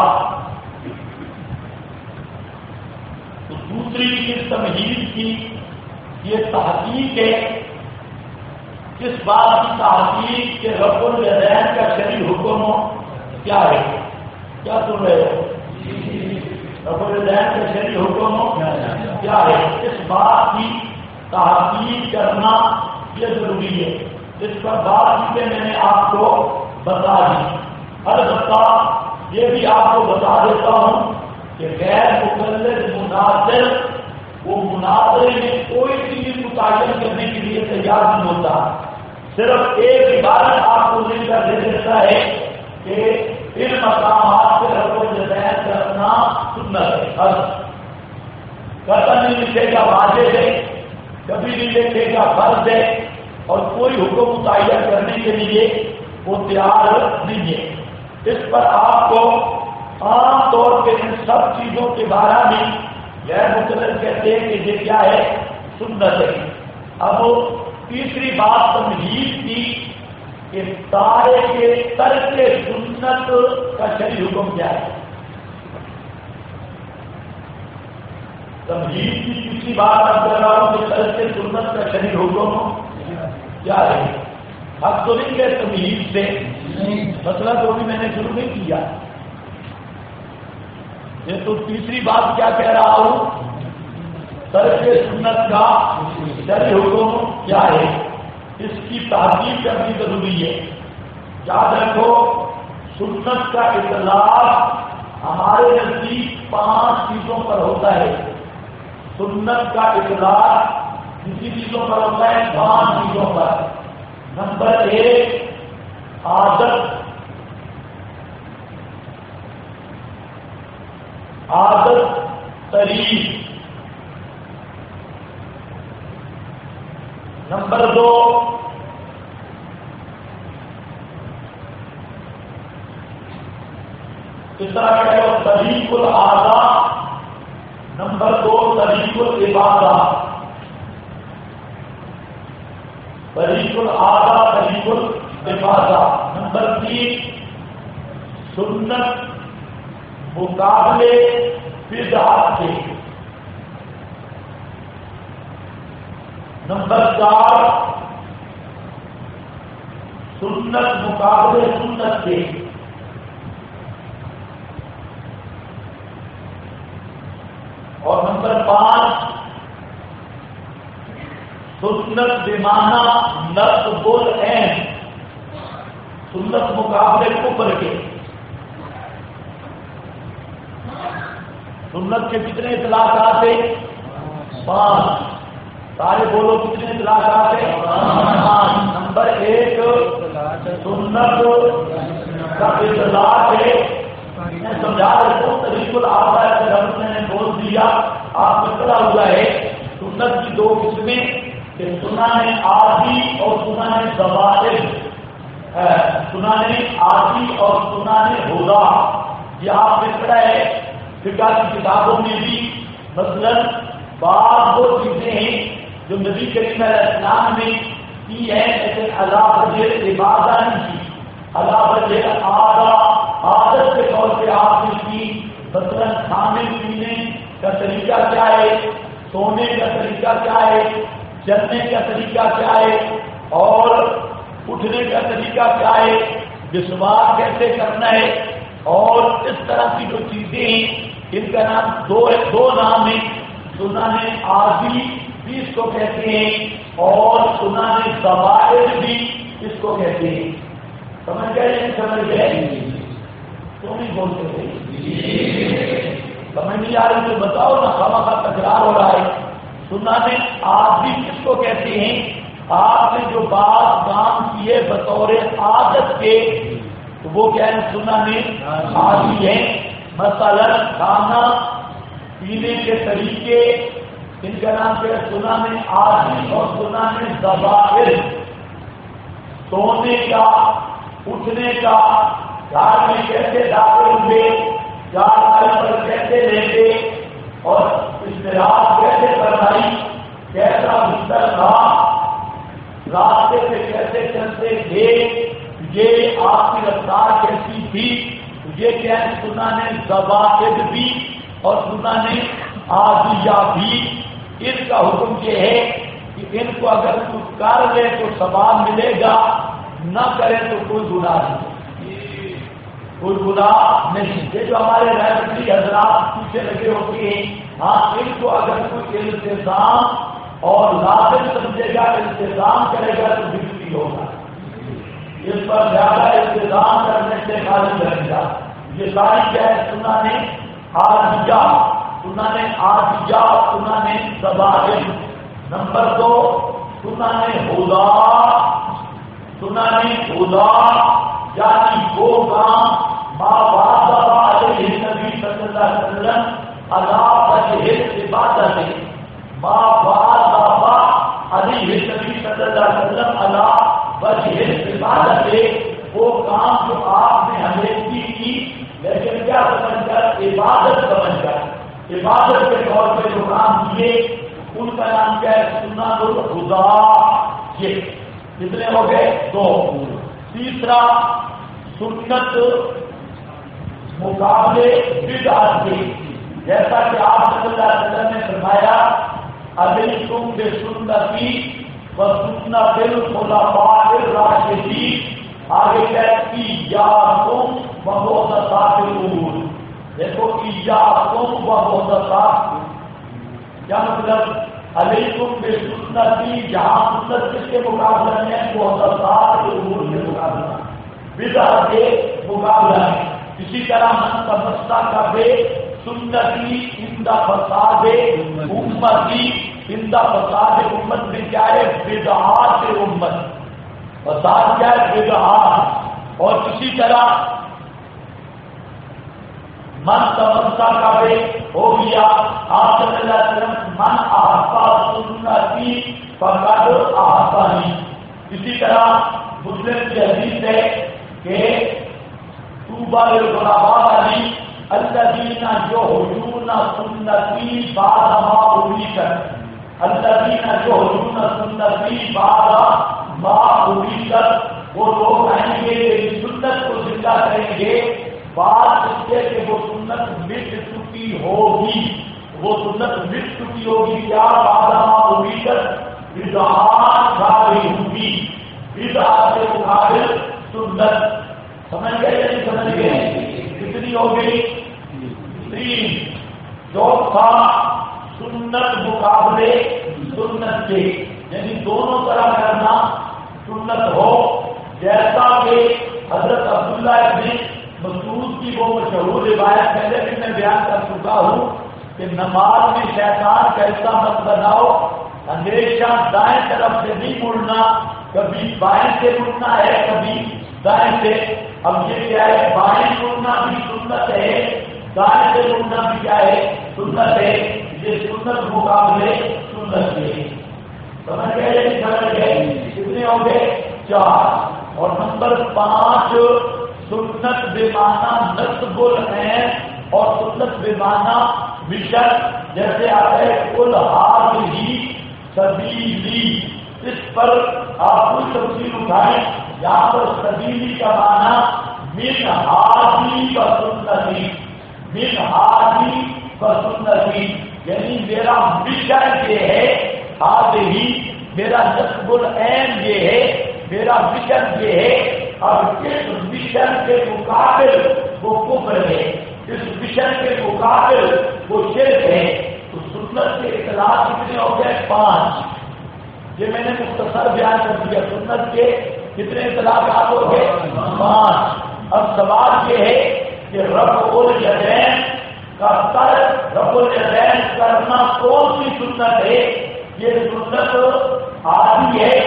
تو دوسری چیز تمہید کی یہ تحقیق ہے، کس بات کی تحقیق کہ رفع الیدین کا شرعی حکم کیا ہے؟ کیا سن رہے ہو؟ رفع الیدین کا شرعی حکم کیا ہے؟ اس بات کی تحقیق کرنا یہ ضروری ہے۔ اس پر بات چیزیں میں نے آپ کو بتا دی، البتہ یہ بھی آپ کو بتا دیتا ہوں کہ غیر مقلد مناظر وہ مناظرے میں کوئی چیز متعین کرنے کے لیے تیار نہیں ہوتا، صرف ایک عبارت آپ کو دل کر دے دیتا ہے کہ ان مقامات سے رفع الیدین کرنا سنت ہے، قطعاً نہیں لکھے گا واجب ہے، کبھی نہیں لکھے گا فرض ہے، اور کوئی حکم متعین کرنے کے لیے وہ تیار نہیں ہے۔ اس پر آپ کو عام طور پہ ان سب چیزوں کے بارے میں غیر مقلد کہتے ہیں کہ یہ کیا ہے؟ سنت ہے۔ اب تیسری بات تمہید کی کہ تارک ترک سنت کا شرعی حکم کیا ہے؟ تمہید کی تیسری بات اب کر رہا ہوں کہ ترک سنت کا شرعی حکم کیا ہے؟ اب تو نہیں گئے تمہید سے، مسئلہ تو بھی میں نے شروع نہیں کیا، یہ تو تیسری بات کیا کہہ رہا ہوں، ترک سنت کا شرعی حکم کیا ہے، اس کی تحقیق کرنی ضروری ہے۔ یاد رکھو سنت کا اطلاق ہمارے نزدیک 5 چیزوں پر ہوتا ہے۔ سنت کا اطلاق کتنی چیزوں پر ہوتا ہے؟ 5 چیزوں پر. نمبر 1 عادت طریق. نمبر 2 اس طرح کا ہے طریق العادہ. نمبر 2 طریق العبادہ. طریق العادہ طریق العبادہ. نمبر 3 سنت مقابلے بدعت کے. نمبر 4 سنت مقابلے سنت کے. اور نمبر 5 سنت بمعنی نصب العین. سنت مقابلے کفر کے. سنت کے کتنے اطلاقات ہیں؟ 5. سارے بولو کتنے اطلاقات ہیں؟ 5. نمبر 1 سنت کا اطلاق ہے. میں سمجھا رہا ہوں طریق العادہ کے رب نے بول دیا. آپ کو پتا ہوا ہے سنت کی 2 قسمیں کہ سنن عادی اور سنن ضوابط. سنن عادی اور سنن ہدا. یہ آپ نے پڑھا ہے فقہ کی کتابوں میں بھی. مثلا بعض وہ چیزیں ہیں جو نبی کریم علیہ السلام نے کی ہے لیکن اللہ وجہ عبادہ نہیں کی. اللہ وجہ عادت کے طور پہ آپ نے کی. مثلا کھانے پینے کا طریقہ کیا ہے, سونے کا طریقہ کیا ہے, چلنے کا طریقہ کیا ہے, اور اٹھنے کا طریقہ کیا ہے, مسواک کیسے کرنا ہے, اور اس طرح کی جو چیزیں ہیں ان کا نام دو نام ہیں. سنن عادی بھی اس کو کہتے ہیں اور سنن ضوابط بھی اس کو کہتے ہیں. سمجھ گئے نہیں سمجھ گئے؟ تو نہیں بولتے تھے سمجھ نہیں آ رہی تو بتاؤ نا. خواہ تکرار ہو رہا ہے. سنن عادی کس کو کہتے ہیں؟ آپ نے جو بات کام کیے بطور عادت کے تو وہ کیا ہے؟ سنن عادی ہیں. مثلا کھانا پینے کے طریقے ان کا نام کیا ہے؟ سنن عادی اور سنن ضوابط. سونے کا, اٹھنے کا, گھر میں کیسے داخل ہوئے, چار پر کیسے رہتے, اور استراحت کیسے کروائی, کیسا بستر تھا, راستے سے کیسے چلتے تھے, یہ آپ کی رفتار کیسی تھی. یہ کیا ہے؟ سنن ضوابط بھی اور سنن عادیہ بھی. ان کا حکم یہ ہے کہ ان کو اگر کچھ کر لے تو ثواب ملے گا, نہ کرے تو کوئی گناہ نہیں. کوئی گناہ نہیں. یہ جو ہمارے رہبری حضرات پیچھے لگے ہوتے ہیں, ہاں ان کو اگر کوئی التزام اور لازم سمجھے گا, التزام کرے گا تو بگڑی ہوگا. اس پر زیادہ التزام کرنے سے خالی رہے گا. یہ ساری کیا ہے؟ سنن عادیہ, سنن عادیہ, سنن ضوابط. نمبر 2 سنن ہدا. سنن ہدا یعنی وہ کام ما واظب علیہ النبی صلی اللہ علیہ وسلم علی وجہ عبادت. ما واظب علیہ النبی صلی اللہ علیہ وسلم علی وجہ عبادت. وہ کام جو آپ نے ہمیں کی لیکن کیا سمجھ کر؟ عبادت سمجھ کر. عبادت کے طور پہ جو کام کیے ان کا نام کیا ہے؟ سنن الہدا. یہ کتنے ہو گئے؟ 2. تیسرا سنت مقابلے بدعت کے. جیسا کہ آپ صلی اللہ علیہ وسلم نے فرمایا علیکم بسنتی وسنت الخلفاء الراشدین. آگے کہتی ایاکم ومحدثات الامور. دیکھو ایاکم ومحدثات کیا مطلب؟ علیکم بسنتی جہاں سنت کس کے مقابلہ میں؟ محدثات الامور کے مقابلہ, بدعت کے مقابلہ ہے. اسی طرح من تمسک بے سنتی عند فساد امتی اندہ فساد امت میں کیا ہے؟ بدعات امت. فساد کیا ہے؟ بدعات. اور اسی طرح من تمسا کا بھی ہو گیا. آپ صلی اللہ علیہ وسلم من احبا سنتی فقد احبانی. اسی طرح مسلم کی حدیث ہے کہ طوبی للغرباء علی الذین یحیون سنتی بعد ما امیتت. الذین یحیون سنتی بعد ما امیتت. وہ لوگ آئیں گے میری سنت کو زندہ کریں گے بات اس کے کہ وہ سنت مٹ چکی ہوگی. وہ سنت مٹ چکی ہوگی. کیا بعد ما امیتت؟ بدعات ظاہر ہوگی. بدعات کے مقابل سنت. سمجھ گئے یا نہیں سمجھ گئے؟ کتنی ہو گئی؟ 3. چوتھا سنت مقابلے سنت کے، یعنی دونوں طرح کرنا سنت ہو. جیسا کہ حضرت عبداللہ ابن مسعود کی وہ مشہور روایت پہلے بھی میں بیان کر چکا ہوں کہ نماز میں شیطان کا حصہ مت بناؤ. ہمیشہ دائیں طرف سے نہیں مڑنا، کبھی بائیں سے مڑنا ہے کبھی دائیں سے. اب یہ کیا ہے؟ بائیں مڑنا بھی سنت ہے، دائیں سے مڑنا بھی کیا ہے؟ سنت ہے. یہ سنت مقابلے سنت ہے. سمجھ گئے یا نہیں سمجھ گئے؟ کتنے ہو گئے؟ 4. اور نمبر 5 سنت بے معنی نصب العین اور سنت بے معنی مشن. جیسے آپ ہے کل ہی سبیلی، اس پر آپ کوئی تفصیل اٹھائیں. یہاں پر سبیلی کا معنی من ہادی و سنتی، من ہادی و سنتی، یعنی میرا مشن یہ ہے آج ہی، میرا نصب العین یہ ہے، میرا مشن یہ ہے. اور اس مشن کے مقابل وہ کفر ہے، اس مشن کے مقابل وہ شرک ہے. تو سنت کے اطلاع کتنے ہو گئے؟ 5. یہ میں نے مختصر بیان کر دیا. سنت کے کتنے اطلاعات ہو گئے؟ 5. اب سوال یہ ہے کہ رفع الیدین کا ترک، رفع الیدین کرنا کون سی سنت ہے؟ یہ سنت عادی ہے،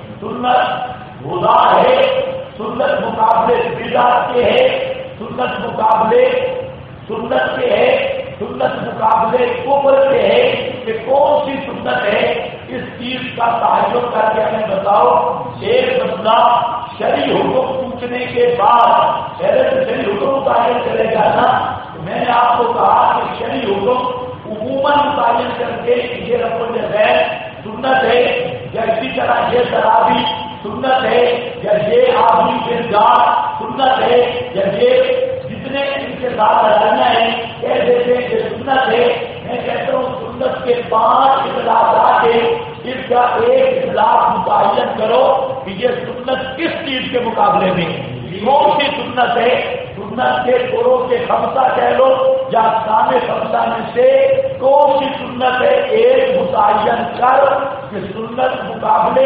سنت خدا ہے، سنت مقابلے بدعت کے ہے، سنت مقابلے سنت کے ہے، سنت مقابلے کفر کے ہے. کہ کون سی سنت ہے؟ اس چیز کا تعین کر کے ہمیں بتاؤ. ایک بندہ شرعی حکم پوچھنے کے بعد شرعی حکم متعین کرے گا نا. میں نے آپ کو کہا کہ شرعی حکم عموماً متعین کر کے یہ رفع الیدین سنت ہے، یا اسی طرح یہ تراویح سنت ہے، یا یہ آدمی کے جان سنت ہے، یا یہ جتنے ان کے ساتھ لڑائیاں ہیں کہہ دیتے ہیں کہ سنت ہے. میں کہتا ہوں سنت کے 5 اطلاعات ہیں، اس کا ایک اطلاع متعین کرو کہ یہ سنت کس چیز کے مقابلے میں کون سی سنت ہے. سنت کے گروہ کے 5 کہہ لو یا اقسام 5 میں سے کون سی سنت ہے؟ ایک متعین کر کہ سنت مقابلے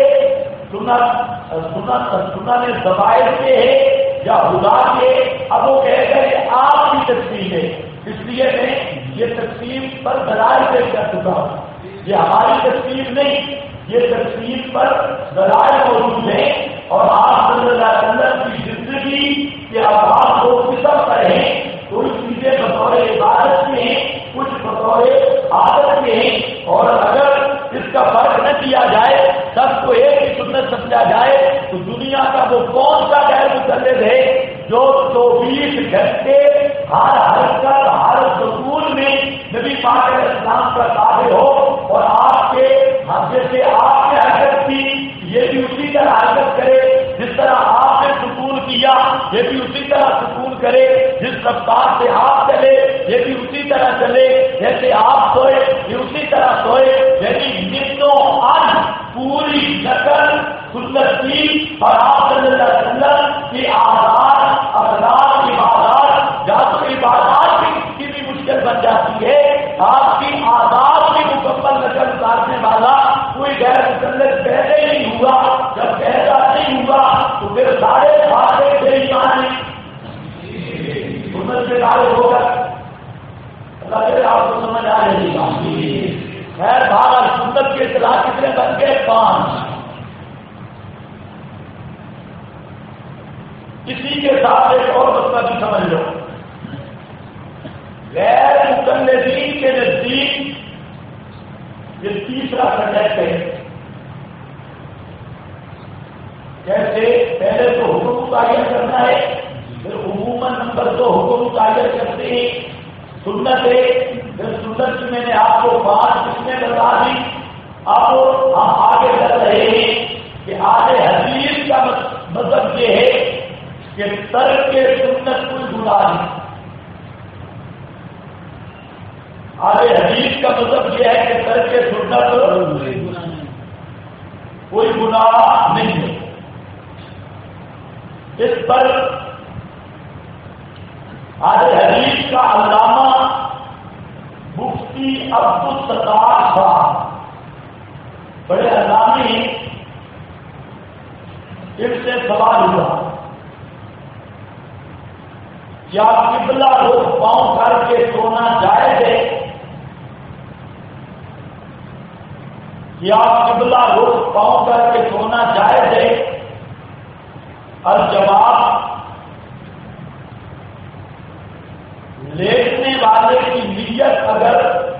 سنن زوائد کے ہے یا خدا کے. اب وہ کہے گا کہ آپ کی تقسیم ہے، اس لیے میں یہ تقسیم پر دلائل پیش کر چکا ہوں. یہ ہماری تقسیم نہیں، یہ تقسیم پر دلائل موجود ہیں. اور آپ صلی اللہ علیہ وسلم کی زندگی کے افعال کو قسم کریں. کوئی چیزیں بطور عبادت کے ہیں، کچھ بطور عادت کے ہیں. اور اگر اس کا فرق نہ کیا جائے، سب کو ایک ہی سنت سمجھا جائے، تو دنیا کا وہ کون سا غیر مقلد ہے جو 24 گھنٹے ہر حرکت ہر سکون میں نبی پاک علیہ السلام کا تابع ہو. اور آپ کے جیسے آپ نے حرکت کی یہ بھی اسی طرح حرکت کرے، جس طرح آپ نے سکون کیا یہ بھی اسی طرح سکون کرے، جس رفتار سے آپ چلے یہ بھی اسی طرح چلے، جیسے آپ سوئے یہ اسی طرح سوئے. یعنی نتوں آج پوری نقل سنت کی. اور آپ صلی اللہ علیہ وسلم کی عادات اخلاق عبادات یا تو عبادات کی بھی مشکل بن جاتی ہے. آپ کی عادات کی مکمل نقل اتارنے والا کوئی غیر مقلد پیدا نہیں ہوا. جب پیدا نہیں ہوا تو پھر سارے باتیں بے ایمان سنت سے غائب ہو کر آپ کو سمجھ آ رہی ہے. خیر بہرحال سنت اسی کے ساتھ ایک اور مسئلہ بھی سمجھ لو، غیر مقلدین کے نزدیک یہ تیسرا سبجیکٹ ہے۔ جیسے پہلے تو حکم متعین کرنا ہے، پھر عموماً نمبر 2 حکم متعین کرتے ہیں سنت ہے، پھر سنت کی میں نے آپ کو 5 قسمیں بتا دی۔ اب ہم آگے چل رہے ہیں کہ اہل حدیث کا مطلب یہ ہے کہ ترک سنت کوئی گناہ نہیں۔ اہل حدیث کا مطلب یہ ہے کہ ترک سنت کوئی گناہ نہیں ہے۔ اس پر اہل حدیث کا علامہ مفتی عبدالستار صاحب بڑے علامہ ہیں، ان سے سوال ہوا کیا قبلہ رخ پاؤں کر کے سونا جائز ہے؟ کیا قبلہ رخ پاؤں کر کے سونا جائز ہے؟ الجواب، لیٹنے والے کی نیت اگر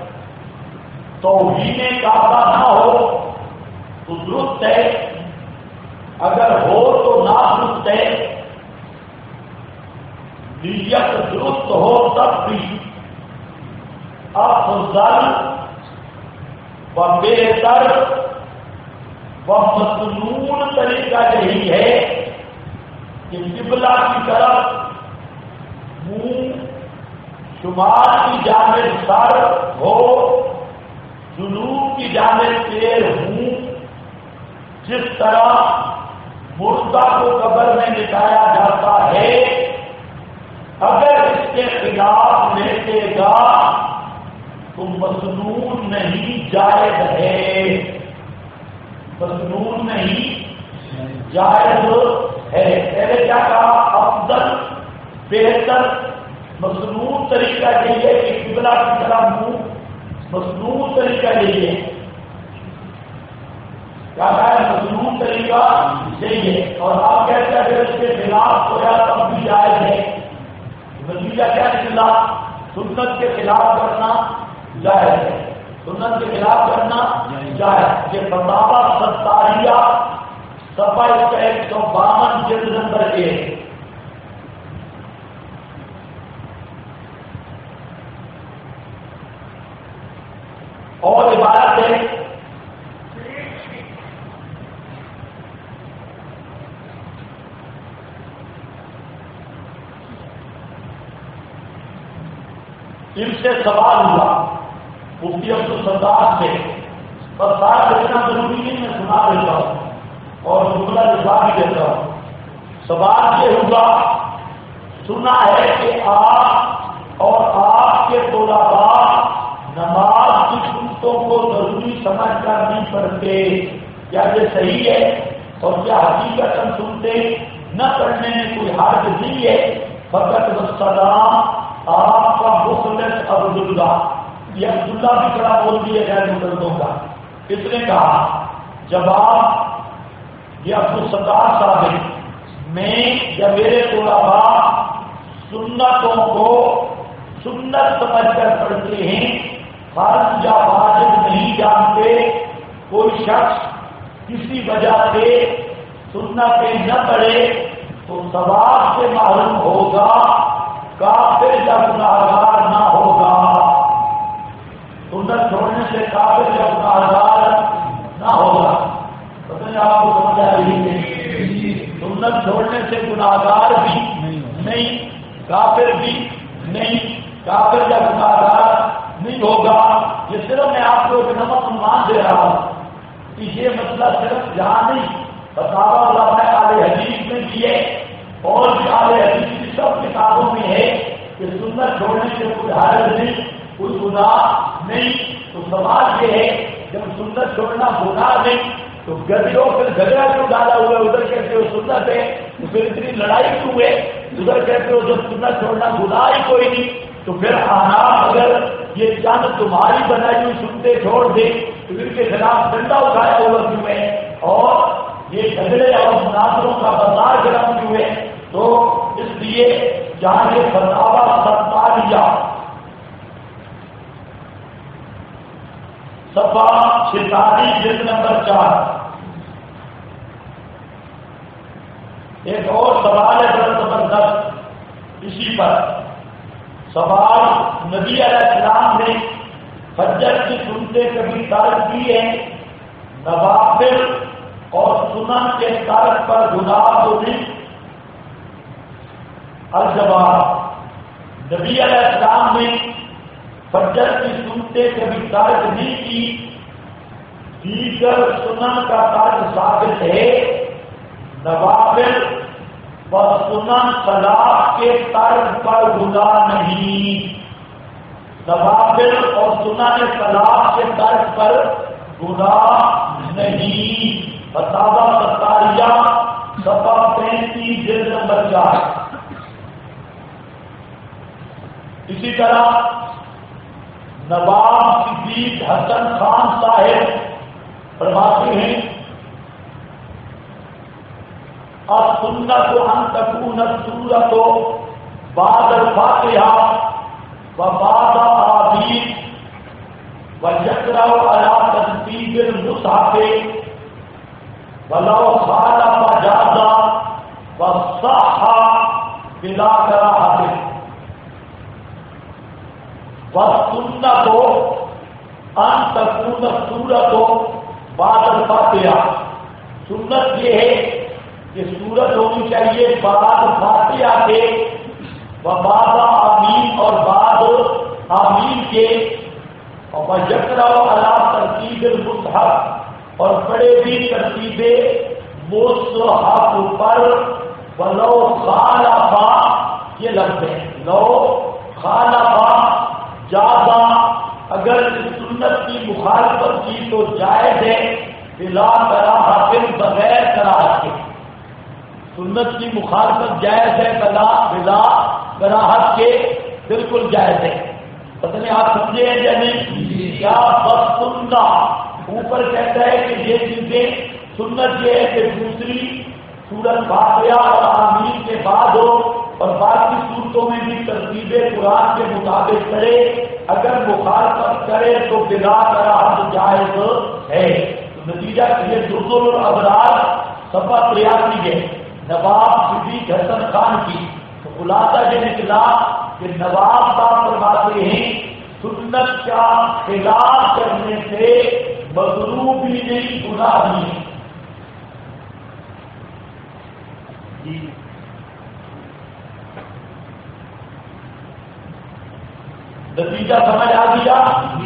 توہین کعبہ نہ ہو تو درست ہے، اگر ہو تو نادرست ہے۔ نیت درست ہو تب بھی افضل و بہتر و مسنون طریقہ یہی ہے کہ قبلہ کی طرف منہ، شمال کی جانب سر ہو، جنوب کی جانب پیر ہوں، جس طرح مردہ کو قبر میں لٹایا جاتا ہے۔ اگر اس کے خلاف لیٹے گا تو مسنون نہیں جائز ہے، مسنون نہیں جائز ہے۔ پہلے کیا کہا؟ افضل، بہتر، مسنون طریقہ یہی ہے کہ قبلہ کی طرف منہ، مسنون طریقہ یہی ہے۔ کیا کہا ہے؟ مسنون طریقہ یہی ہے۔ اور آپ کہتے ہیں اگر اس کے خلاف ہو جائے تب بھی جائز ہے۔ نتیجہ کیا نکلا؟ سنت کے خلاف کرنا جائز ہے، سنت کے خلاف کرنا جائز۔ یہ فتاوی ستاریہ صفحہ 152 جلد نمبر 1۔ اور عبارت ہے ان سے سوال ہوا مفتی عبدالستار سے، پر سارا دیکھنا ضروری نہیں، میں سنا دیتا ہوں اور جملہ لکھا بھی دیتا ہوں۔ سوال یہ ہوا، سنا ہے کہ آپ اور آپ کے طلباء نماز کی سنتوں کو ضروری سمجھ کر نہیں پڑھتے، کیا یہ صحیح ہے؟ اور کیا حقیقت سنتے نہ پڑھنے میں کوئی حرج نہیں ہے؟ فقط والسلام آپ کا مخلص عبداللہ، یہ عبداللہ بھی کڑا بول دیے غیر مقلدوں کا۔ اس نے کہا جواب، یہ عبدالستار صاحب ہے، میں یا میرے طلباء سنتوں کو سنت سمجھ کر پڑھتے ہیں، فرض یا واجب نہیں جانتے۔ کوئی شخص کسی وجہ سے سنتیں نہ پڑھے تو ثواب سے محروم ہوگا، کافر یا گناہگار نہ ہوگا۔ سنت چھوڑنے سے کافر یا گناہگار نہ ہوگا۔ پتہ نہیں آپ کو سمجھ آ رہی ہے؟ سنت چھوڑنے سے گناہگار بھی نہیں، کافر بھی نہیں، کافر یا گناہگار نہیں ہوگا۔ یہ صرف میں آپ کو ایک نمک عنوان دے رہا ہوں کہ یہ مسئلہ صرف یہاں نہیں، فتاوی علماء اہل حدیث میں بھی ہے اور بھی اہل حدیث کی سب کتابوں میں ہے کہ سنت چھوڑنے سے کوئی حرج نہیں، کوئی گناہ نہیں۔ تو سوال یہ ہے جب سنت چھوڑنا گناہ نہیں تو گدیوں پھر جھگڑا کیوں ڈالا ہوا ہے؟ ادھر کہتے ہو سنت ہے تو پھر اتنی لڑائی کیوں ہے؟ ادھر کہتے ہو جب سنت چھوڑنا گناہ ہی کوئی نہیں تو پھر احناف اگر یہ چند تمہاری بنائی ہوئی سنتے چھوڑ دے تو ان کے خلاف ڈنڈا اٹھایا ہوا کیوں ہے؟ اور یہ جھگڑے اور مناظروں کا بازار گرم کیوں ہے؟ تو اس لیے جہاں یہ فتاوا ستاریہ صفحہ 46 جلد نمبر 4 ایک اور سوال ہے بڑا زبردست اسی پر سوال، نبی علیہ السلام نے فجر کی سنتے کبھی ترک کی ہے؟ نوافل اور سنن کے ترک پر گناہ تو نہیں؟ الجواب، نبی علیہ السلام نے فجر کی سنتے کبھی ترک نہیں کی، دیگر سنن کا ترک ثابت ہے، نوافل و سنن صلاح کے ترک پر گناہ نہیں، نوافل اور سنن صلاح کے ترک پر گناہ نہیں۔ فتاوا ستاریہ صفحہ 35 جلد نمبر 4۔ اسی طرح نواب صدیق حسن خان صاحب فرماتے ہیں السنت ان تکون السورۃ بعد الفاتحہ و بعد آمین ویقرأ علی ترتیب المصحف ولو خالف جاز وصح بلا کراہۃ والسنت ان تکون السورۃ بعد الفاتحہ، سنت یہ ہے کہ سورت ہونی چاہیے بعد فاتحہ کے بعد آمین اور بعد آمین کے، اور یقرأ علی ترتیب المصحف اور پڑھے بھی ترتیب مصحف پر، ولو خالف یہ لفظ ہے، لو خالف جازا، اگر سنت کی مخالفت کی تو جائز ہے، بلا کراہت بغیر کراہت کے، سنت کی مخالفت جائز ہے بلا کراہت کے، بالکل جائز ہے۔ پتہ نہیں آپ سمجھے ہیں یا نہیں؟ کیا بس سننا اوپر کہتا ہے کہ یہ چیزیں سنت یہ ہے کہ دوسری سورت فاتحہ اور آمین کے بعد ہو، اور باقی صورتوں میں بھی ترتیب قرآن کے مطابق کرے، اگر مخالفت کرے تو بلا کراہت جائز ہے۔ تو نتیجہ یہ جزر الابرار صفحہ 83 ہے، نواب صدیق حسن خان کی۔ تو خلاصہ یہ نکلا کہ نواب صاحب فرماتے ہیں سنت کا خلاف کرنے سے مکروہ بھی نہیں، گناہ بھی نہیں۔ نتیجہ سمجھ آ گیا؟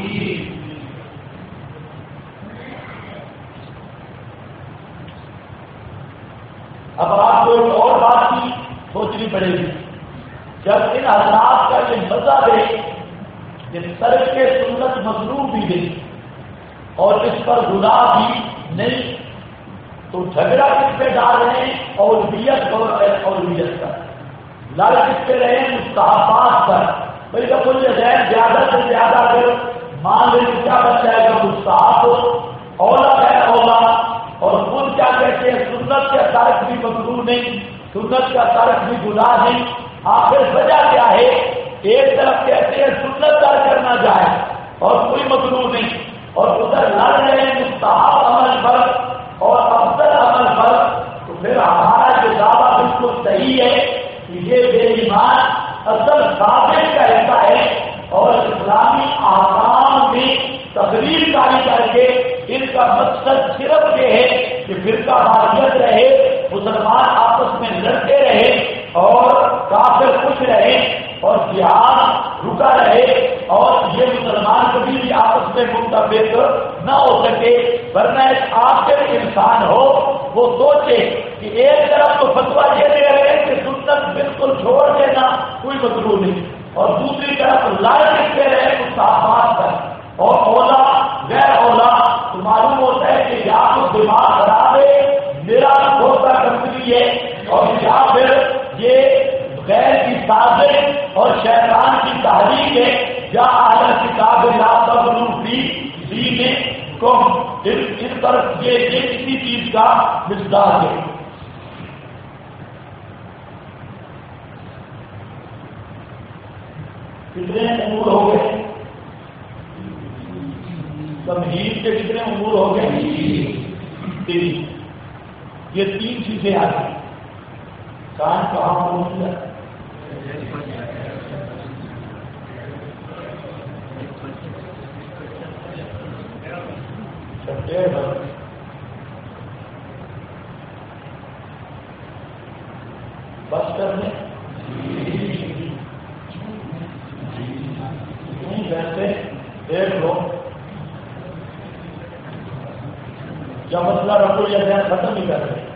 اب آپ کو ایک اور بات کی سوچنی پڑے گی، جب ان حضرات کا یہ مذہب ہے کہ ترک کے سنت مکروہ بھی نہیں اور اس پر گناہ بھی نہیں، تو جھگڑا کس پہ ڈال رہے ہیں؟ اولویت اولویت پر، لڑ کس پہ رہے ہیں؟ مستحبات پر۔ بھائی جب کچھ زیادہ سے زیادہ اگر مان لیں کیا بن جائے گا؟ مستحب اولا ہے اولا، اور خود کیا کہتے ہیں سنت کا ترک بھی مکروہ نہیں، سنت کا ترک بھی گناہ نہیں۔ آخر وجہ کیا ہے؟ ایک طرف کہتے ہیں سنت ترک کرنا جائے اور کوئی مکروہ نہیں، اور ادھر لڑ رہے ہیں مستحب عمل پر اور افضل عمل پر، تو پھر ہمارا جو دعویٰ بالکل صحیح ہے کہ یہ بے ایمان اصل ثابت کا حصہ ہے، اور اسلامی احکام میں تقریر کاری کر کے ان کا مقصد صرف یہ ہے کہ فرقہ واریت رہے، مسلمان آپس میں لڑتے رہے اور کافر خوش رہے اور جہاد رکا رہے، اور یہ مسلمان کبھی بھی آپس میں متفق نہ ہو سکے، ورنہ ایک آخر انسان ہو وہ سوچے کہ ایک طرف تو فتویٰ یہ دے رہے کہ سنت بالکل چھوڑ دینا کوئی مکروہ نہیں، اور دوسری طرف لڑ لکھتے رہے مستحبات پر، اور اولا غیر اولا، تو معلوم ہوتا ہے کہ یا تو دماغ خراب ہے، میرا بھروسہ کمزوری ہے، اور یا پھر یہ غیر کی سازش اور شیطان کی تحریک ہے، یا اہل کتاب لا تغلو فی دینکم، اس طرف یہ کسی چیز کا مصداق ہے۔ کتنے امور ہو گئے؟ تمہید کے کتنے امور ہو گئے؟ 3۔ یہ 3 چیزیں آ گئی۔ کان کہاں پہنچ گیا؟ بس کرنے ویسے دیکھ لو، جب مسئلہ رکھو یا ختم ہی کر رہے،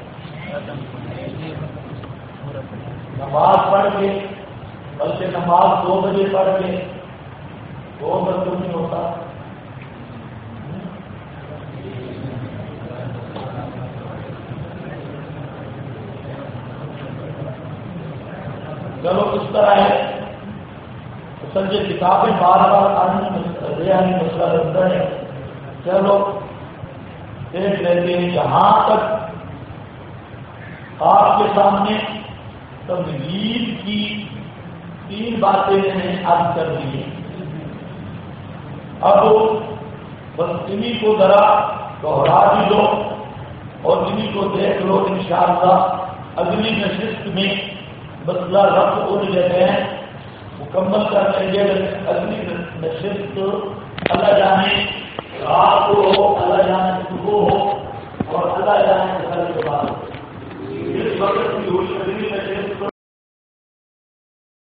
نماز پڑھ کے، بلکہ نماز 2 بجے پڑھ کے 2 بجے نہیں ہوتا۔ چلو اس طرح ہے، اصل یہ کتابیں بار بار مسئلہ رکھتا ہے۔ چلو دیکھ لیتے ہیں، جہاں تک آپ کے سامنے تمہید کی 3 باتیں میں نے عرض کر دی ہیں۔ اب بس انہیں کو ذرا دوہرا بھی لو اور انہیں کو دیکھ لو، انشاءاللہ اگلی نشست میں مسئلہ رفع الیدین مکمل کر لیں گے۔ اگلی نشست اللہ جانے رات کو ہو، اللہ جانے صبح ہو، اور اللہ جانے کل کے بعد ہو۔ اس وقت کی ہوئی اگلی نشست